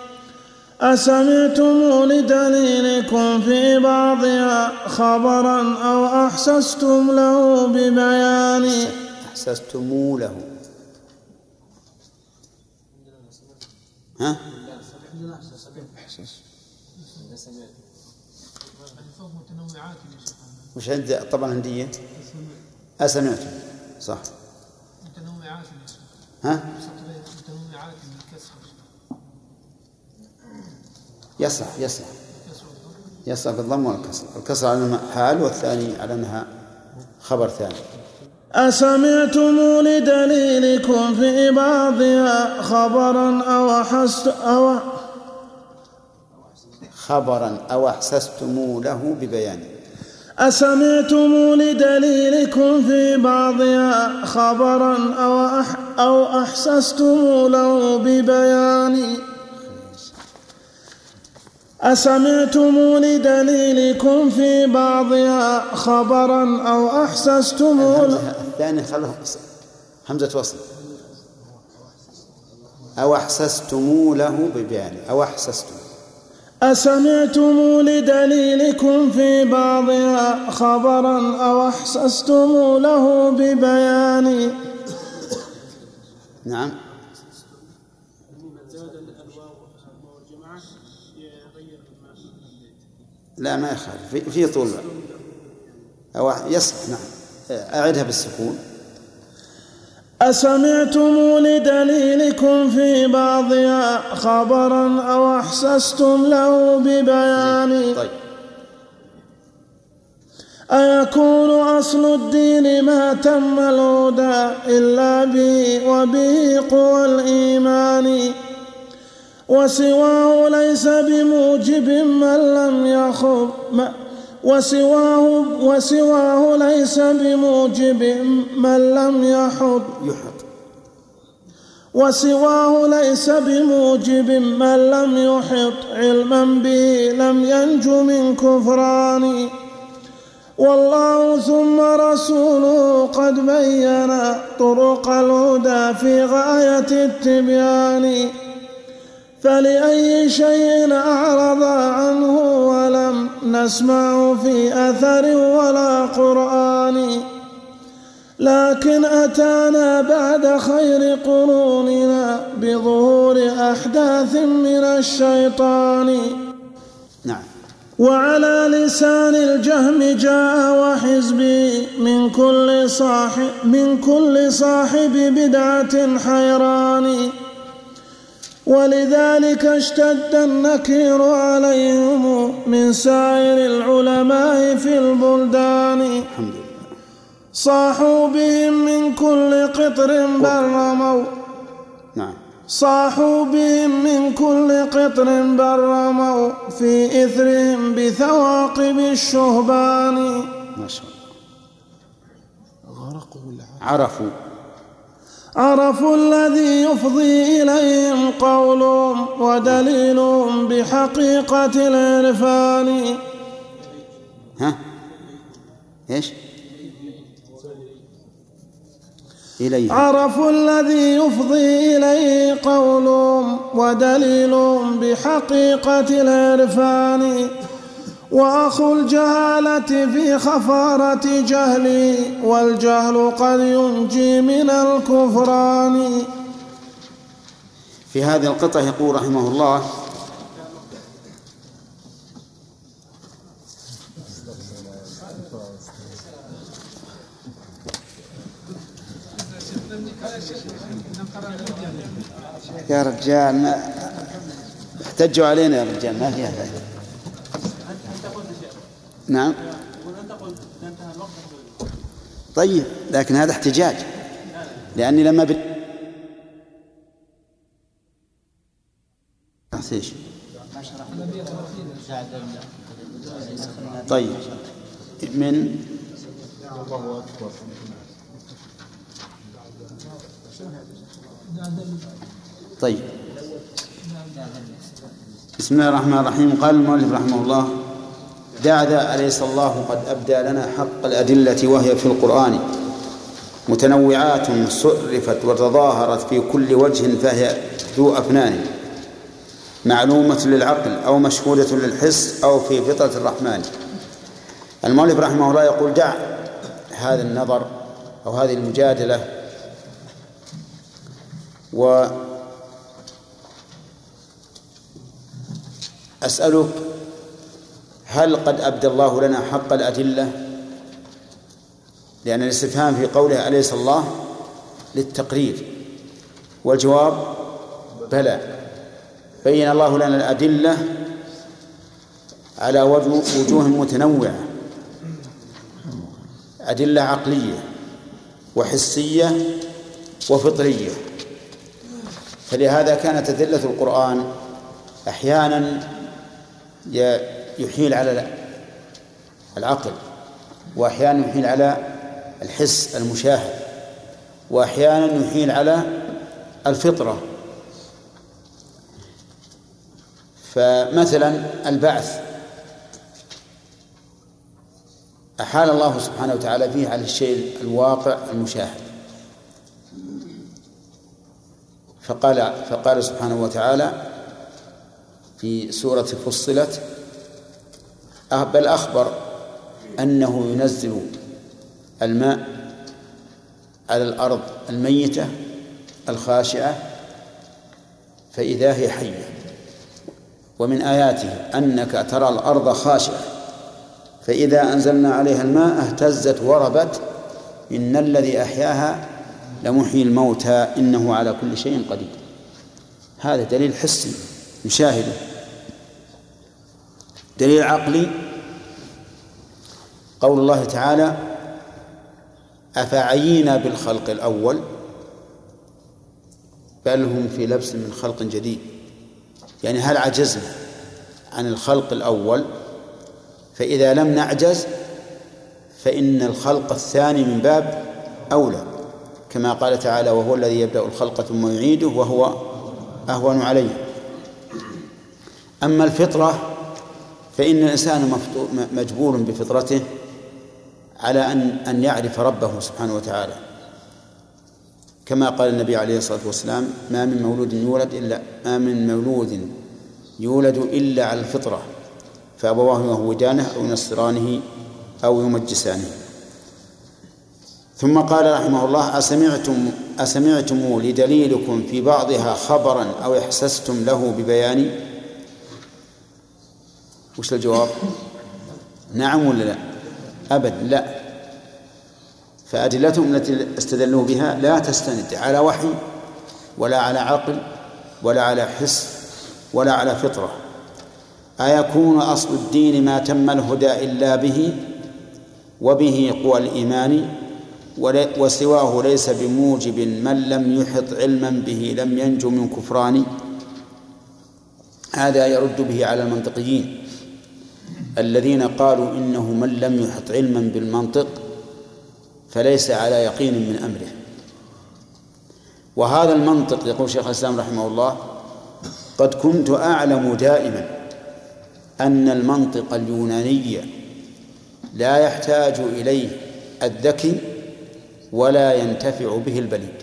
أسمعتم لدليلكم في بعضها خبرا أو أحسستم له ببيان. أحسستم له ها؟ وش عند طبعا هندية أسمعتم صح متنوعات ها؟ متنوعات بالكسر يصح بالضم والكسر. الكسر على أنها حال والثاني على أنها خبر ثاني. أسمعتم لدليلكم في بعضها خبرا أو أحسستم له ببيان. أسمعتم لدليلكم في بعضها خبرا أو أحسستم له ببيان. أسمعتم لدليلكم في بعضها خبرا أو أحسستم له. الثاني خلوه همزة وصل. أو أحسستم له ببيان أو أحسستم. أسمعتم لدليلكم في بعضها خبرا أو أحسستم له ببيان. نعم. لا ما يخالف في طول أو يصح. نعم أعدها بالسكون أسمعتم لدليلكم في بعضها خبرا أو أحسستم له ببيان أيكون أصل الدين ما تم الهدى إلا به وبه قوى الإيمان وسواه ليس بموجب من لم يخب وسواه ليس بموجب من لم يحط وسواه ليس بموجب من لم يحط علما به لم ينج من كفران والله ثم رسوله قد بين طرق الهدى في غاية التبيان فلأي شيء أعرض عنه ولم نسمع في أثر ولا قرآن لكن أتانا بعد خير قروننا بظهور أحداث من الشيطان. نعم. وعلى لسان الجهم جاء وحزبي من كل صاحب بدعة حيران ولذلك اشتد النكير عليهم من سائر العلماء في البلدان صاحوا بهم من كل قطر برموا صاحوا بهم من كل قطر برموا في إثرهم بثواقب الشهبان. ما شاء الله. عرفوا الذي يفضي إليهم قولهم ودليلهم بحقيقة العرفان. إيش؟ عرفوا الذي يفضي إليه قولهم ودليلهم بحقيقة العرفان وأخو الجهالة في خفارة جهلي والجهل قد ينجي من الكفران. في هذه القطعة يقول رحمه الله: يا رجال ما احتجوا علينا يا رجال، ما فيها فائدة. نعم طيب، لكن هذا احتجاج، لأني لما طيب من طيب بسم الله الرحمن الرحيم. قال المؤلف رحمه الله: دع ذا أليس الله قد أبدى لنا حق الأدلة وهي في القرآن متنوعات صرفت وتظاهرت في كل وجه فهي ذو أفنان معلومة للعقل أو مشهودة للحس أو في فطرة الرحمن. المؤلف رحمه الله يقول: دع هذا النظر أو هذه المجادلة، وأسألك: هل قد أبدى الله لنا حق الأدلة؟ لأن الاستفهام في قوله أليس الله للتقرير، والجواب بلى. بين الله لنا الأدلة على وجوه متنوعة، أدلة عقلية وحسية وفطرية. فلهذا كانت أدلة القرآن أحيانا يحيل على العقل، وأحيانا يحيل على الحس المشاهد، وأحيانا يحيل على الفطرة. فمثلا البعث أحال الله سبحانه وتعالى فيه على الشيء الواقع المشاهد، فقال سبحانه وتعالى في سورة فصلت: بل أخبر أنه ينزل الماء على الأرض الميتة الخاشعة فإذا هي حية، ومن آياته أنك ترى الأرض خاشعة فإذا أنزلنا عليها الماء اهتزت وربت إن الذي أحياها لمحيي الموتى إنه على كل شيء قدير. هذا دليل حسي نشاهده. دليل عقلي قول الله تعالى أفعينا بالخلق الأول بل هم في لبس من خلق جديد. يعني هل عجزنا عن الخلق الأول؟ فإذا لم نعجز فإن الخلق الثاني من باب أولى، كما قال تعالى وهو الذي يبدأ الخلق ثم يعيده وهو أهون عليه. أما الفطرة فإن الإنسان مجبول بفطرته على أن يعرف ربه سبحانه وتعالى، كما قال النبي عليه الصلاة والسلام ما من مولود يولد إلا على الفطرة فأبواه يهودانه أو ينصرانه أو يمجسانه. ثم قال رحمه الله أسمعتم لدليلكم في بعضها خبرا أو احسستم له ببيان؟ وش الجواب؟ نعم ولا لا؟ أبدا لا. فأدلتهم التي استدلوا بها لا تستند على وحي ولا على عقل ولا على حس ولا على فطرة. أيكون أصل الدين ما تم الهدى إلا به وبه قوى الإيمان وسواه ليس بموجب من لم يحط علما به لم ينجو من كفران؟ هذا يرد به على المنطقيين الذين قالوا إنه من لم يحط علما بالمنطق فليس على يقين من أمره. وهذا المنطق يقول شيخ الإسلام رحمه الله قد كنت أعلم دائما أن المنطق اليوناني لا يحتاج إليه الذكي ولا ينتفع به البليد،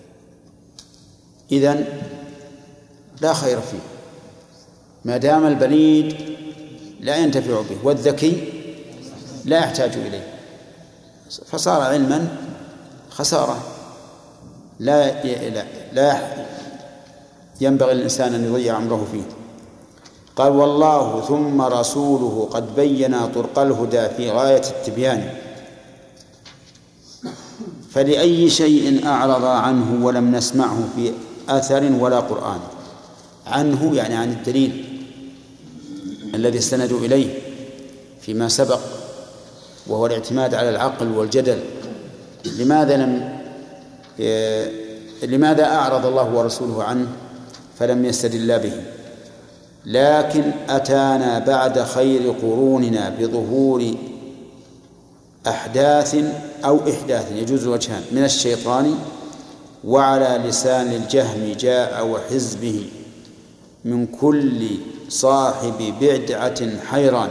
إذن لا خير فيه ما دام البليد لا ينتفع به والذكي لا يحتاج إليه، فصار علما خسارة لا ينبغي الإنسان أن يضيع عمره فيه. قال والله ثم رسوله قد بينا طرق الهدى في غاية التبيان، فلأي شيء أعرض عنه ولم نسمعه في أثر ولا قرآن. عنه يعني عن الدليل الذي استندوا إليه فيما سبق وهو الاعتماد على العقل والجدل. لماذا أعرض الله ورسوله عنه فلم يستدل به؟ لكن أتانا بعد خير قروننا بظهور أحداث أو إحداث يجوز وجهان من الشيطان، وعلى لسان الجهم جاء وحزبه من كل صاحب بدعة حيران.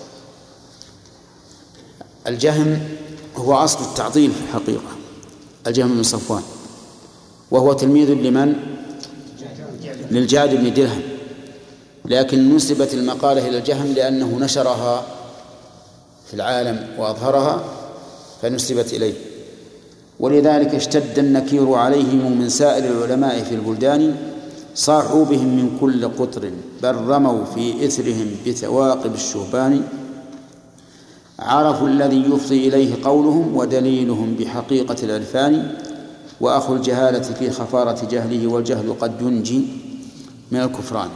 الجهم هو أصل التعطيل في الحقيقة، الجهم بن صفوان، وهو تلميذ لمن؟ للجاد بن درهم، لكن نسبت المقالة إلى الجهم لأنه نشرها في العالم وأظهرها فنسبت إليه، ولذلك اشتد النكير عليهم من سائر العلماء في البلدان، صاحوا بهم من كل قطر بل رموا في إثرهم بثواقب الشهبان، عرفوا الذي يفضي إليه قولهم ودليلهم بحقيقة العرفان، وأخو الجهالة في خفارة جهله والجهل قد ينجي من الكفران.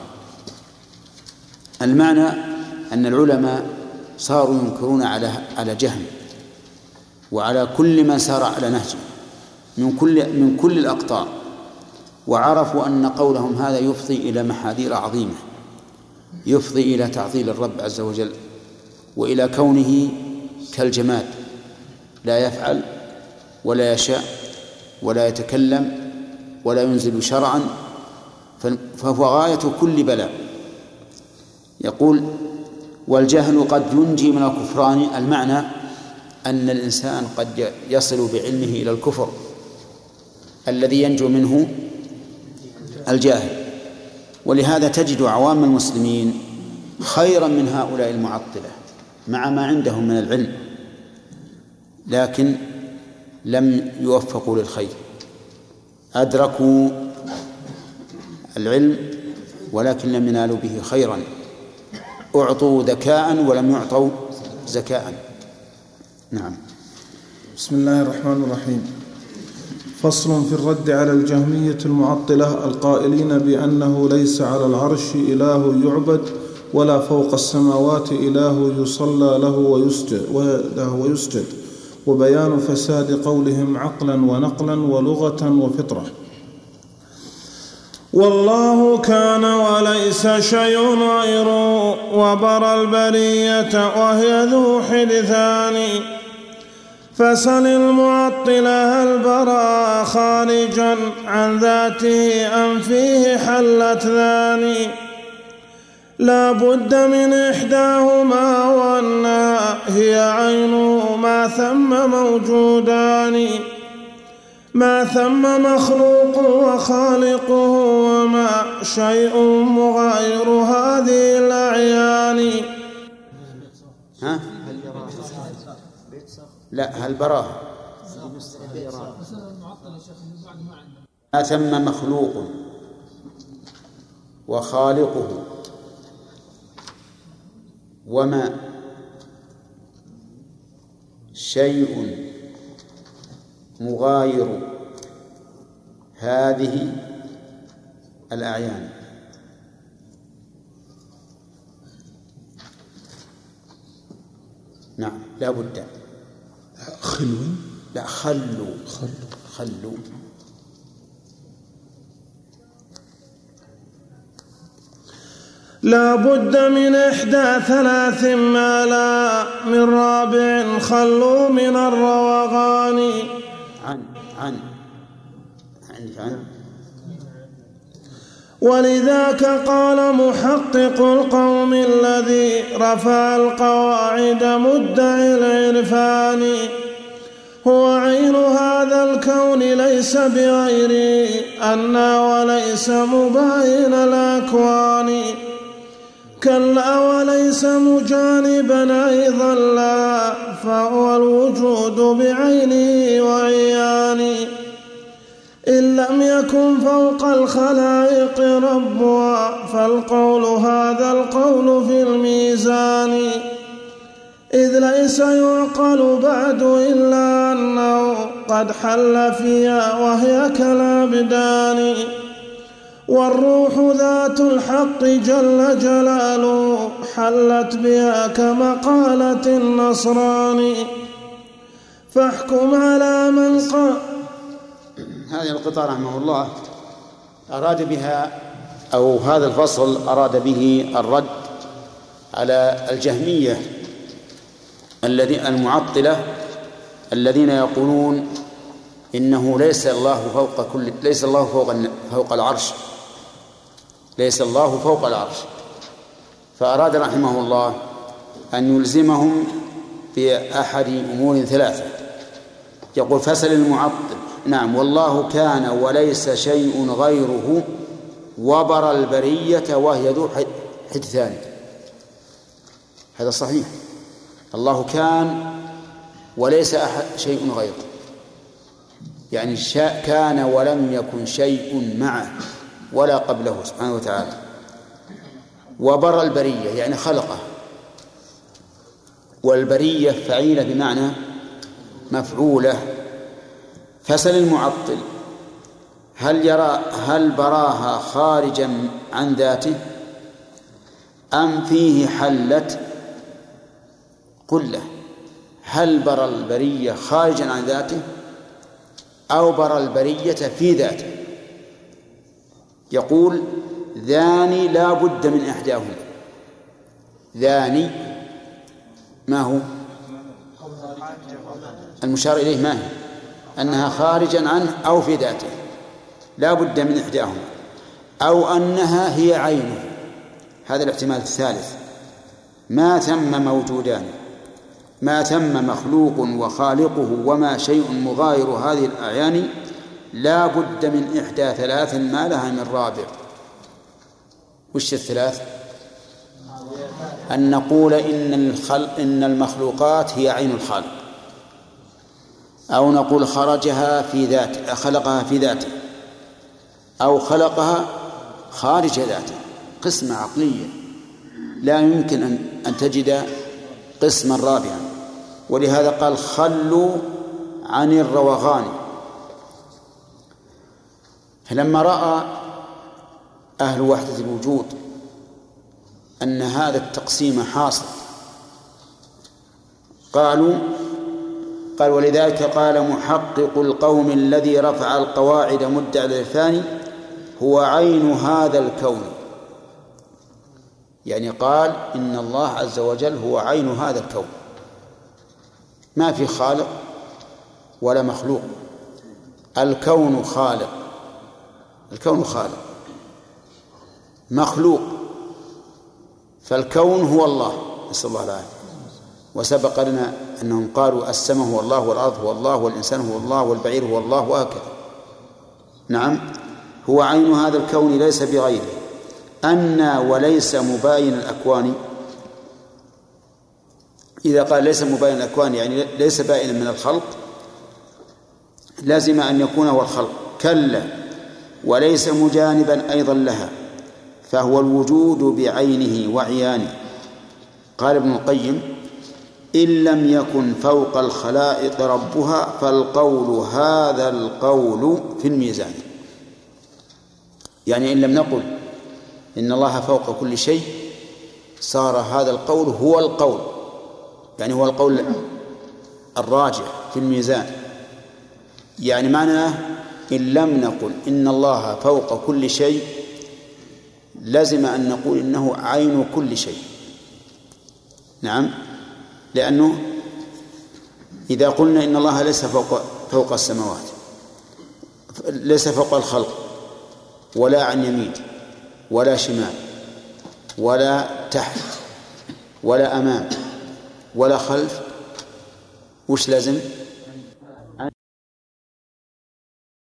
المعنى أن العلماء صاروا ينكرون على جهم وعلى كل من سار على نهجه من كل الأقطار، وعرفوا أن قولهم هذا يفضي إلى محاذير عظيمة، يفضي إلى تعطيل الرب عز وجل وإلى كونه كالجماد لا يفعل ولا يشاء ولا يتكلم ولا ينزل شرعا، فهو غاية كل بلاء. يقول والجهل قد ينجي من الكفران، المعنى أن الإنسان قد يصل بعلمه إلى الكفر الذي ينجو منه الجاهل. ولهذا تجد عوام المسلمين خيرا من هؤلاء المعطلة مع ما عندهم من العلم، لكن لم يوفقوا للخير، أدركوا العلم ولكن لم ينالوا به خيرا، أعطوا ذكاء ولم يعطوا زكاء. نعم. بسم الله الرحمن الرحيم. فصل في الرد على الجهمية المعطلة القائلين بأنه ليس على العرش إله يعبد ولا فوق السماوات إله يصلى له ويسجد وبيان فساد قولهم عقلا ونقلا ولغة وفطرة. والله كان وليس شيء غيره وبرى البرية وهي ذو حدثان. فسل المعطلة هل برا خارجا عن ذاته أم فيه حلت ذاني. لا بد من إحداهما وأنها هي عينه ما ثم موجودان. ما ثم مخلوق وخالقه وما شيء مغاير هذه الأعيان. ها؟ لا هل براه ما ثم مخلوق وخالقه وما شيء مغاير هذه الأعيان. نعم لا بد. خلو لا خلوا لا بد من إحدى ثلاث ما لا من رابع خلوا من الروغان. عن ولذاك قال محقق القوم الذي رفع القواعد مدعي العرفان. هو عين هذا الكون ليس بغير أنا وليس مباين الأكوان. كلا وليس مجانبا أيضا لا فهو الوجود بعينه وعيانه. إن لم يكن فوق الخلائق ربها فالقول هذا القول في الميزان. إذ ليس يعقل بعد إلا أنه قد حل فيها وهي كالأبدان. والروح ذات الحق جل جلاله حلت بها كمقالة النصران. فاحكم على من قال. هذه القطعة رحمه الله أراد بها أو هذا الفصل أراد به الرد على الجهمية المعطلة الذين يقولون إنه ليس الله فوق العرش. ليس الله فوق العرش. فأراد رحمه الله أن يلزمهم بأحد أمور ثلاثة. يقول فسل المعطل. نعم والله كان وليس شيء غيره وبر البرية وهي ذو حدثان. هذا صحيح. الله كان وليس شيء غيره، يعني كان ولم يكن شيء معه ولا قبله سبحانه وتعالى. وبر البرية يعني خلقه، والبرية فعيلة بمعنى مفعولة. فسل المعطل هل براها خارجا عن ذاته أم فيه حلت؟ قل له هل برى البرية خارجا عن ذاته أو برى البرية في ذاته؟ يقول ذاني لا بد من إحداهما. ذاني ما هو المشار إليه؟ ما هي؟ أنها خارجا عنه أو في ذاته، لا بد من إحداهما، أو أنها هي عينه. هذا الاحتمال الثالث. ما ثم موجودان، ما ثم مخلوق وخالقه وما شيء مغاير هذه الأعيان. لا بد من إحدى ثلاث ما لها من رابع. وش الثلاث؟ أن نقول إن المخلوقات هي عين الخالق، أو نقول خرجها في ذاته، خلقها في ذاته، أو خلقها خارج ذاته. قسمة عقلية لا يمكن أن تجد قسما رابعا. ولهذا قال خلوا عن الروغان. فلما رأى أهل وحدة الوجود أن هذا التقسيم حاصل قال ولذلك قال محقق القوم الذي رفع القواعد مدعي العرفان هو عين هذا الكون. يعني قال إن الله عز وجل هو عين هذا الكون، ما في خالق ولا مخلوق، الكون خالق، الكون خالق، مخلوق، فالكون هو الله، نسأل الله العافية. وسبق لنا أنهم قالوا السماء هو الله والأرض هو الله والإنسان هو الله والبعير هو الله وهكذا. نعم، هو عين هذا الكون ليس بغيره. أن وليس مباين الأكوان، إذا قال ليس مباين الأكوان يعني ليس بائنا من الخلق، لازم أن يكون هو الخلق. كلا، وليس مجانبا أيضا لها، فهو الوجود بعينه وعيانه. قال ابن القيم إن لم يكن فوق الخلائق ربها فالقول هذا القول في الميزان. يعني إن لم نقل إن الله فوق كل شيء صار هذا القول هو القول، يعني هو القول الراجح في الميزان. يعني معناه إن لم نقل إن الله فوق كل شيء لازم أن نقول إنه عين كل شيء. نعم، لأنه إذا قلنا إن الله ليس فوق السماوات، ليس فوق الخلق، ولا عن يمين ولا شمال ولا تحت ولا أمام ولا خلف، وش لازم؟